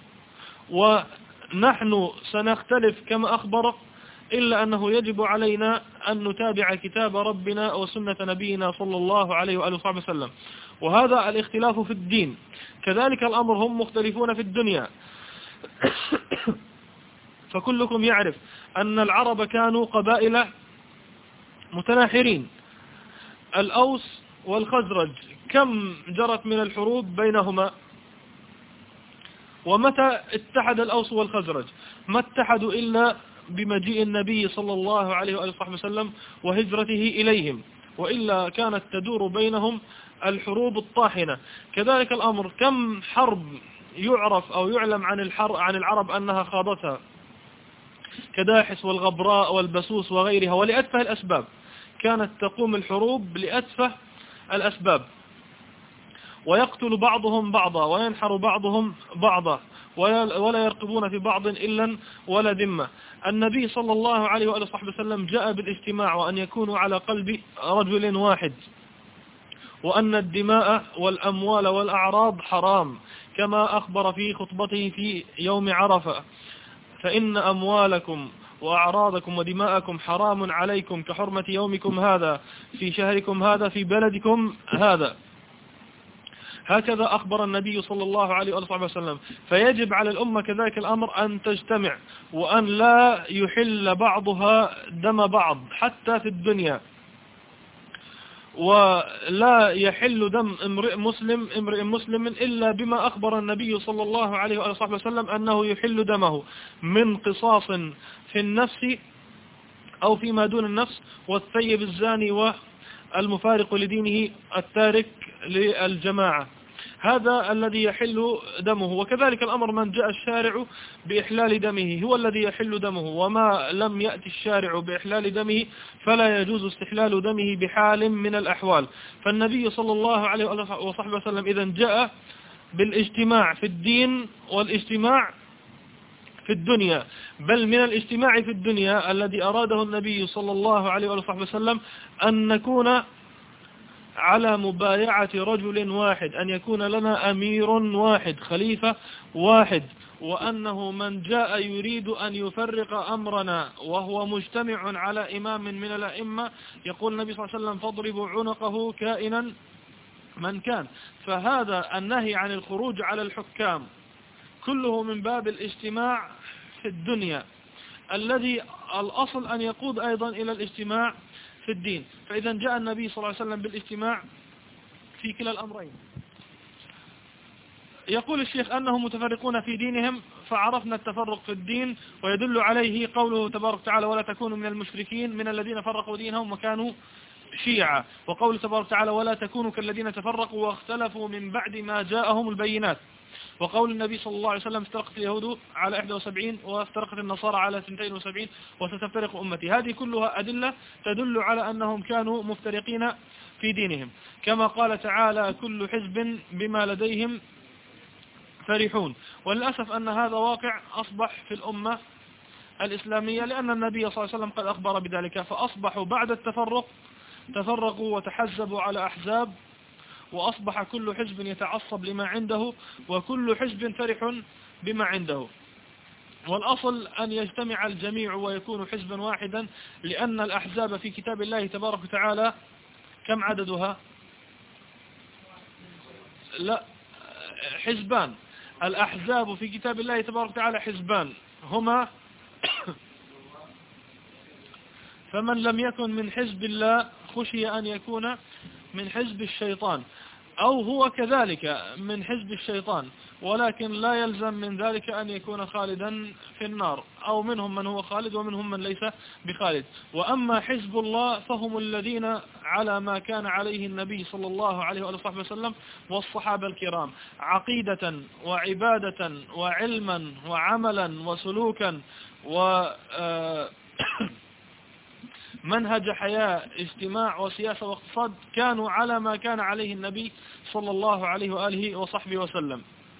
Speaker 1: ونحن سنختلف كما أخبر، إلا أنه يجب علينا أن نتابع كتاب ربنا وسنة نبينا صلى الله عليه وآله وصحبه وسلم. وهذا الاختلاف في الدين. كذلك الأمر هم مختلفون في الدنيا. فكلكم يعرف أن العرب كانوا قبائل متناحرين. الأوس والخزرج كم جرت من الحروب بينهما؟ ومتى اتحد الأوس والخزرج؟ ما اتحدوا إلا بمجيء النبي صلى الله عليه وآله وصحبه وسلم وهجرته إليهم، وإلا كانت تدور بينهم الحروب الطاحنة. كذلك الأمر كم حرب يعرف أو يعلم عن العرب أنها خاضتها، كداحس والغبراء والبسوس وغيرها، ولأتفه الأسباب كانت تقوم الحروب لأتفه الأسباب، ويقتل بعضهم بعضا وينحر بعضهم بعضا ولا يرقبون في بعض إلا ولا ذمة. النبي صلى الله عليه وآله وصحبه وسلم جاء بالاجتماع وأن يكونوا على قلب رجل واحد، وأن الدماء والأموال والأعراض حرام، كما أخبر في خطبته في يوم عرفة: فإن أموالكم وأعراضكم ودماءكم حرام عليكم كحرمة يومكم هذا في شهركم هذا في بلدكم هذا. هكذا أخبر النبي صلى الله عليه وآله وسلم. فيجب على الأمة كذلك الأمر أن تجتمع، وأن لا يحل بعضها دم بعض حتى في الدنيا، ولا يحل دم امرئ مسلم إلا بما أخبر النبي صلى الله عليه وآله وسلم أنه يحل دمه من قصاص في النفس أو فيما دون النفس، والثيب الزاني والمفارق لدينه التارك للجماعة. هذا الذي يحل دمه. وكذلك الأمر من جاء الشارع بإحلال دمه هو الذي يحل دمه، وما لم يأتي الشارع بإحلال دمه فلا يجوز استحلال دمه بحال من الأحوال. فالنبي صلى الله عليه وصحبه وسلم إذا جاء بالاجتماع في الدين والاجتماع في الدنيا، بل من الاجتماع في الدنيا الذي أراده النبي صلى الله عليه وصحبه وسلم أن نكون على مبايعة رجل واحد، أن يكون لنا أمير واحد، خليفة واحد، وأنه من جاء يريد أن يفرق أمرنا وهو مجتمع على إمام من الأئمة يقول النبي صلى الله عليه وسلم فاضربوا عنقه كائنا من كان. فهذا النهي عن الخروج على الحكام كله من باب الاجتماع في الدنيا الذي الأصل أن يقود أيضا إلى الاجتماع في الدين. فإذا جاء النبي صلى الله عليه وسلم بالاجتماع في كلا الأمرين. يقول الشيخ أنهم متفرقون في دينهم، فعرفنا التفرق في الدين، ويدل عليه قوله تبارك وتعالى ولا تكونوا من المشركين من الذين فرقوا دينهم وكانوا شيعا، وقوله تبارك وتعالى ولا تكونوا كالذين تفرقوا واختلفوا من بعد ما جاءهم البينات، وقول النبي صلى الله عليه وسلم افترقت اليهود على 71 وافترقت النصارى على 72 وستفترق أمتي. هذه كلها أدلة تدل على أنهم كانوا مفترقين في دينهم، كما قال تعالى كل حزب بما لديهم فرحون. وللأسف أن هذا واقع أصبح في الأمة الإسلامية، لأن النبي صلى الله عليه وسلم قد أخبر بذلك، فأصبحوا بعد التفرق تفرقوا وتحزبوا على أحزاب، وأصبح كل حزب يتعصب لما عنده وكل حزب فرح بما عنده. والأصل أن يجتمع الجميع ويكون حزبا واحدا، لأن الأحزاب في كتاب الله تبارك وتعالى كم عددها؟ لا، حزبان. الأحزاب في كتاب الله تبارك وتعالى حزبان هما فمن لم يكن من حزب الله خشي أن يكون من حزب الشيطان، أو هو كذلك من حزب الشيطان، ولكن لا يلزم من ذلك أن يكون خالدا في النار، أو منهم من هو خالد ومنهم من ليس بخالد. وأما حزب الله فهم الذين على ما كان عليه النبي صلى الله عليه وآله وسلم والصحابة الكرام عقيدة وعبادة وعلما وعملا وسلوكا منهج حياة اجتماع وسياسة واقتصاد، كانوا على ما كان عليه النبي صلى الله عليه وآله وصحبه وسلم.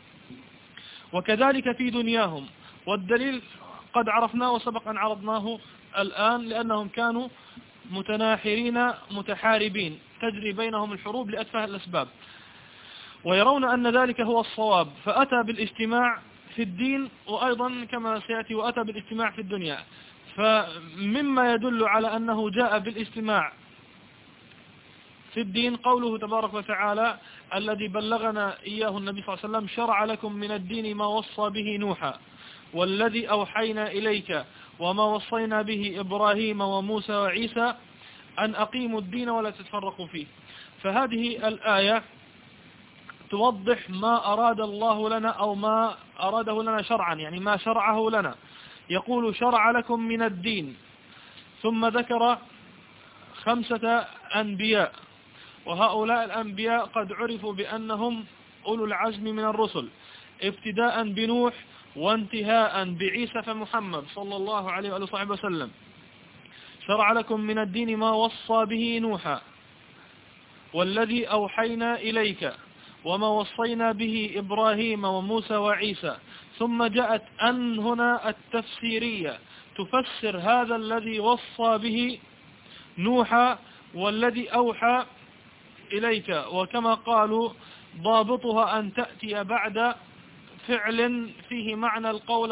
Speaker 1: وكذلك في دنياهم، والدليل قد عرفناه وسبق أن عرضناه الآن، لأنهم كانوا متناحرين متحاربين تجري بينهم الحروب لأتفه الأسباب، ويرون أن ذلك هو الصواب، فأتى بالاجتماع في الدين، وأيضا كما سيأتي وأتى بالاجتماع في الدنيا. فمما يدل على أنه جاء بالاجتماع في الدين قوله تبارك وتعالى الذي بلغنا إياه النبي صلى الله عليه وسلم شرع لكم من الدين ما وصى به نوحا والذي أوحينا إليك وما وصينا به إبراهيم وموسى وعيسى أن أقيموا الدين ولا تتفرقوا فيه. فهذه الآية توضح ما أراد الله لنا أو ما أراده لنا شرعا، يعني ما شرعه لنا. يقول شرع لكم من الدين، ثم ذكر 5 أنبياء، وهؤلاء الأنبياء قد عرفوا بأنهم أولو العزم من الرسل، ابتداء بنوح وانتهاء بعيسى فمحمد صلى الله عليه وآله وسلم. شرع لكم من الدين ما وصى به نوحا والذي أوحينا إليك وما وصينا به إبراهيم وموسى وعيسى. ثم جاءت أن هنا التفسيرية تفسر هذا الذي وصى به نوحا والذي أوحى إليك، وكما قالوا ضابطها أن تأتي بعد فعل فيه معنى القول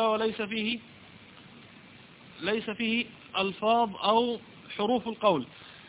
Speaker 1: ليس فيه ألفاظ أو حروف القول.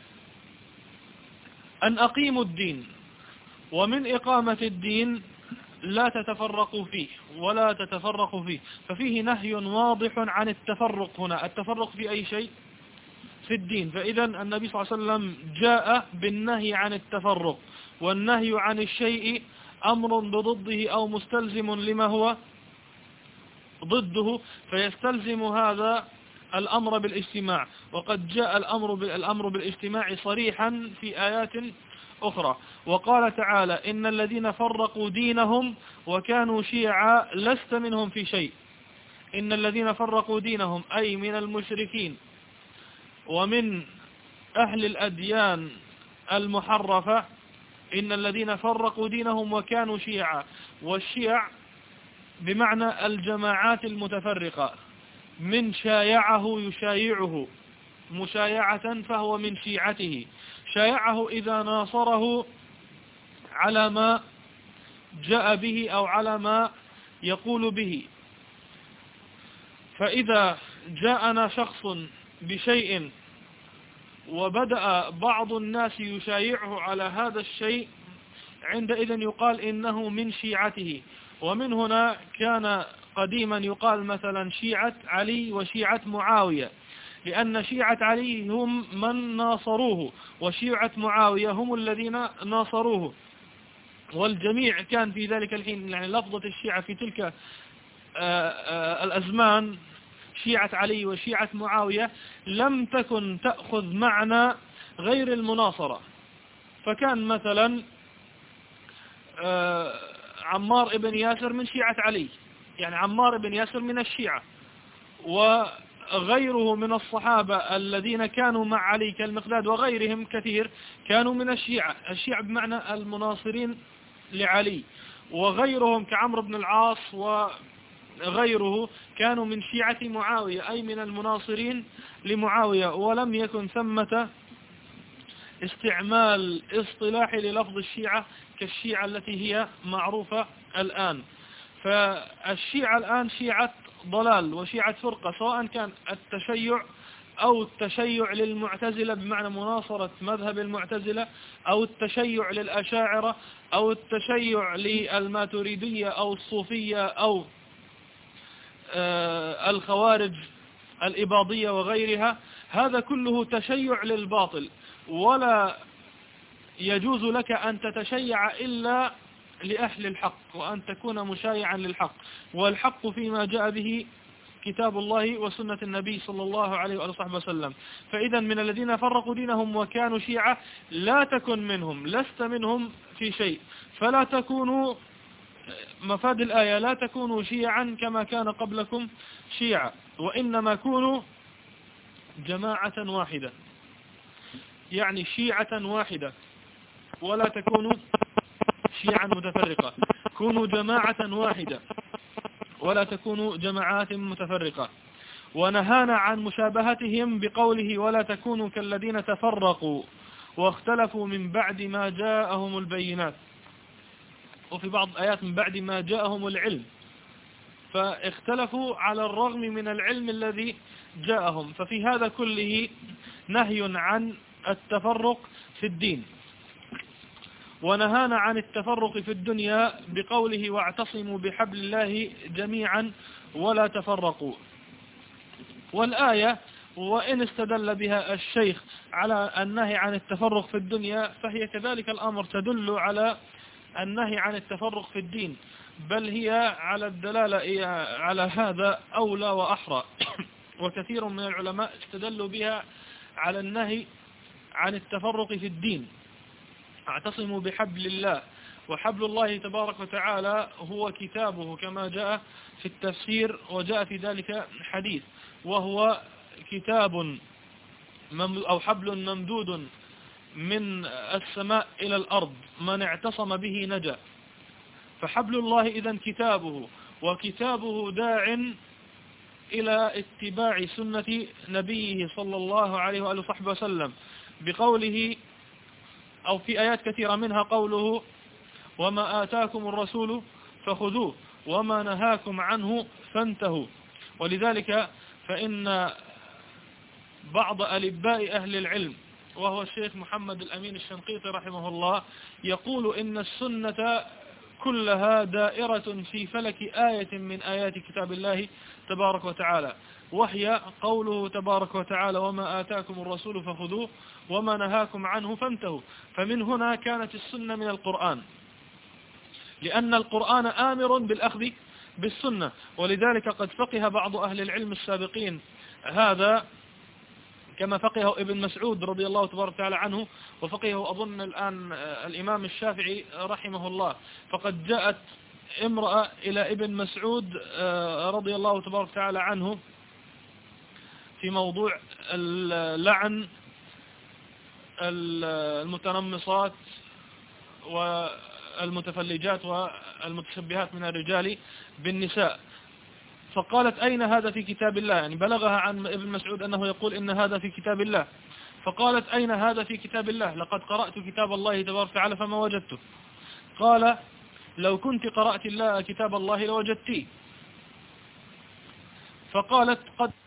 Speaker 1: أن أقيموا الدين، ومن إقامة الدين لا تتفرقوا فيه ولا تتفرقوا فيه، ففيه نهي واضح عن التفرق هنا. التفرق في أي شيء؟ في الدين. فإذا النبي صلى الله عليه وسلم جاء بالنهي عن التفرق، والنهي عن الشيء أمر بضده أو مستلزم لما هو ضده، فيستلزم هذا الأمر بالاجتماع. وقد جاء الأمر بالاجتماع صريحا في آيات أخرى. وقال تعالى إن الذين فرقوا دينهم وكانوا شيعا لست منهم في شيء. إن الذين فرقوا دينهم أي من المشركين ومن أهل الأديان المحرفة، إن الذين فرقوا دينهم وكانوا شيعا. والشيع بمعنى الجماعات المتفرقة، من شايعه يشايعه مشايعة فهو من شيعته. شايعه إذا ناصره على ما جاء به أو على ما يقول به. فإذا جاءنا شخص بشيء وبدأ بعض الناس يشايعه على هذا الشيء، عندئذ يقال إنه من شيعته. ومن هنا كان قديما يقال مثلا شيعة علي وشيعة معاوية، لأن شيعة علي هم من ناصروه وشيعة معاوية هم الذين ناصروه. والجميع كان في ذلك الحين، يعني لفظة الشيعة في تلك الأزمان، شيعة علي وشيعة معاوية، لم تكن تأخذ معنى غير المناصرة. فكان مثلا عمار بن ياسر من شيعة علي، يعني عمار بن ياسر من الشيعة، وغيره من الصحابة الذين كانوا مع علي كالمقداد وغيرهم كثير كانوا من الشيعة. الشيعة بمعنى المناصرين لعلي، وغيرهم كعمرو بن العاص وغيره كانوا من شيعة معاوية، أي من المناصرين لمعاوية. ولم يكن ثمة استعمال اصطلاحي للفظ الشيعة كالشيعة التي هي معروفة الآن. فالشيعة الآن شيعة ضلال وشيعة فرقة، سواء كان التشيع أو التشيع للمعتزلة بمعنى مناصرة مذهب المعتزلة، أو التشيع للأشاعرة، أو التشيع للماتريدية أو الصوفية، أو الخوارج الإباضية وغيرها. هذا كله تشيع للباطل، ولا يجوز لك أن تتشيع إلا لأهل الحق، وأن تكون مشايعا للحق. والحق فيما جاء به كتاب الله وسنة النبي صلى الله عليه وآله وسلم. فإذا من الذين فرقوا دينهم وكانوا شيعا لا تكن منهم، لست منهم في شيء. فلا تكونوا، مفاد الآية، لا تكونوا شيعا كما كان قبلكم شيعا، وإنما كونوا جماعة واحدة، يعني شيعة واحدة، ولا تكونوا شيعا متفرقة. كونوا جماعة واحدة ولا تكونوا جماعات متفرقة. ونهانا عن مشابهتهم بقوله ولا تكونوا كالذين تفرقوا واختلفوا من بعد ما جاءهم البينات، وفي بعض الآيات من بعد ما جاءهم العلم. فاختلفوا على الرغم من العلم الذي جاءهم. ففي هذا كله نهي عن التفرق في الدين. ونهانا عن التفرق في الدنيا بقوله واعتصموا بحبل الله جميعا ولا تفرقوا. والآية وإن استدل بها الشيخ على النهي عن التفرق في الدنيا، فهي كذلك الأمر تدل على النهي عن التفرق في الدين، بل هي على الدلالة على هذا أولى وأحرى. وكثير من العلماء استدلوا بها على النهي عن التفرق في الدين. اعتصموا بحبل الله، وحبل الله تبارك وتعالى هو كتابه كما جاء في التفسير، وجاء في ذلك حديث، وهو كتاب أو حبل ممدود من السماء إلى الأرض، من اعتصم به نجا. فحبل الله إذن كتابه، وكتابه داع إلى اتباع سنة نبيه صلى الله عليه وآله وصحبه وسلم، بقوله أو في آيات كثيرة منها قوله وما آتاكم الرسول فخذوه وما نهاكم عنه فانتهوا. ولذلك فإن بعض ألباء أهل العلم وهو الشيخ محمد الأمين الشنقيطي رحمه الله يقول إن السنة كلها دائرة في فلك آية من آيات كتاب الله تبارك وتعالى، وهي قوله تبارك وتعالى وما آتاكم الرسول فخذوه وما نهاكم عنه فانتهوا. فمن هنا كانت السنة من القرآن، لأن القرآن آمر بالأخذ بالسنة. ولذلك قد فقه بعض أهل العلم السابقين هذا كما فقهه ابن مسعود رضي الله تبارك وتعالى عنه، وفقهه أظن الآن الإمام الشافعي رحمه الله. فقد جاءت امرأة إلى ابن مسعود رضي الله تبارك وتعالى عنه في موضوع اللعن المتنمصات والمتفلجات والمتشبهات من الرجال بالنساء، فقالت أين هذا في كتاب الله؟ يعني بلغها عن ابن مسعود أنه يقول إن هذا في كتاب الله، فقالت أين هذا في كتاب الله؟ لقد قرأت كتاب الله تبارك وتعالى فما وجدته. قال لو كنت قرأت الله كتاب الله لوجدتيه. فقالت قد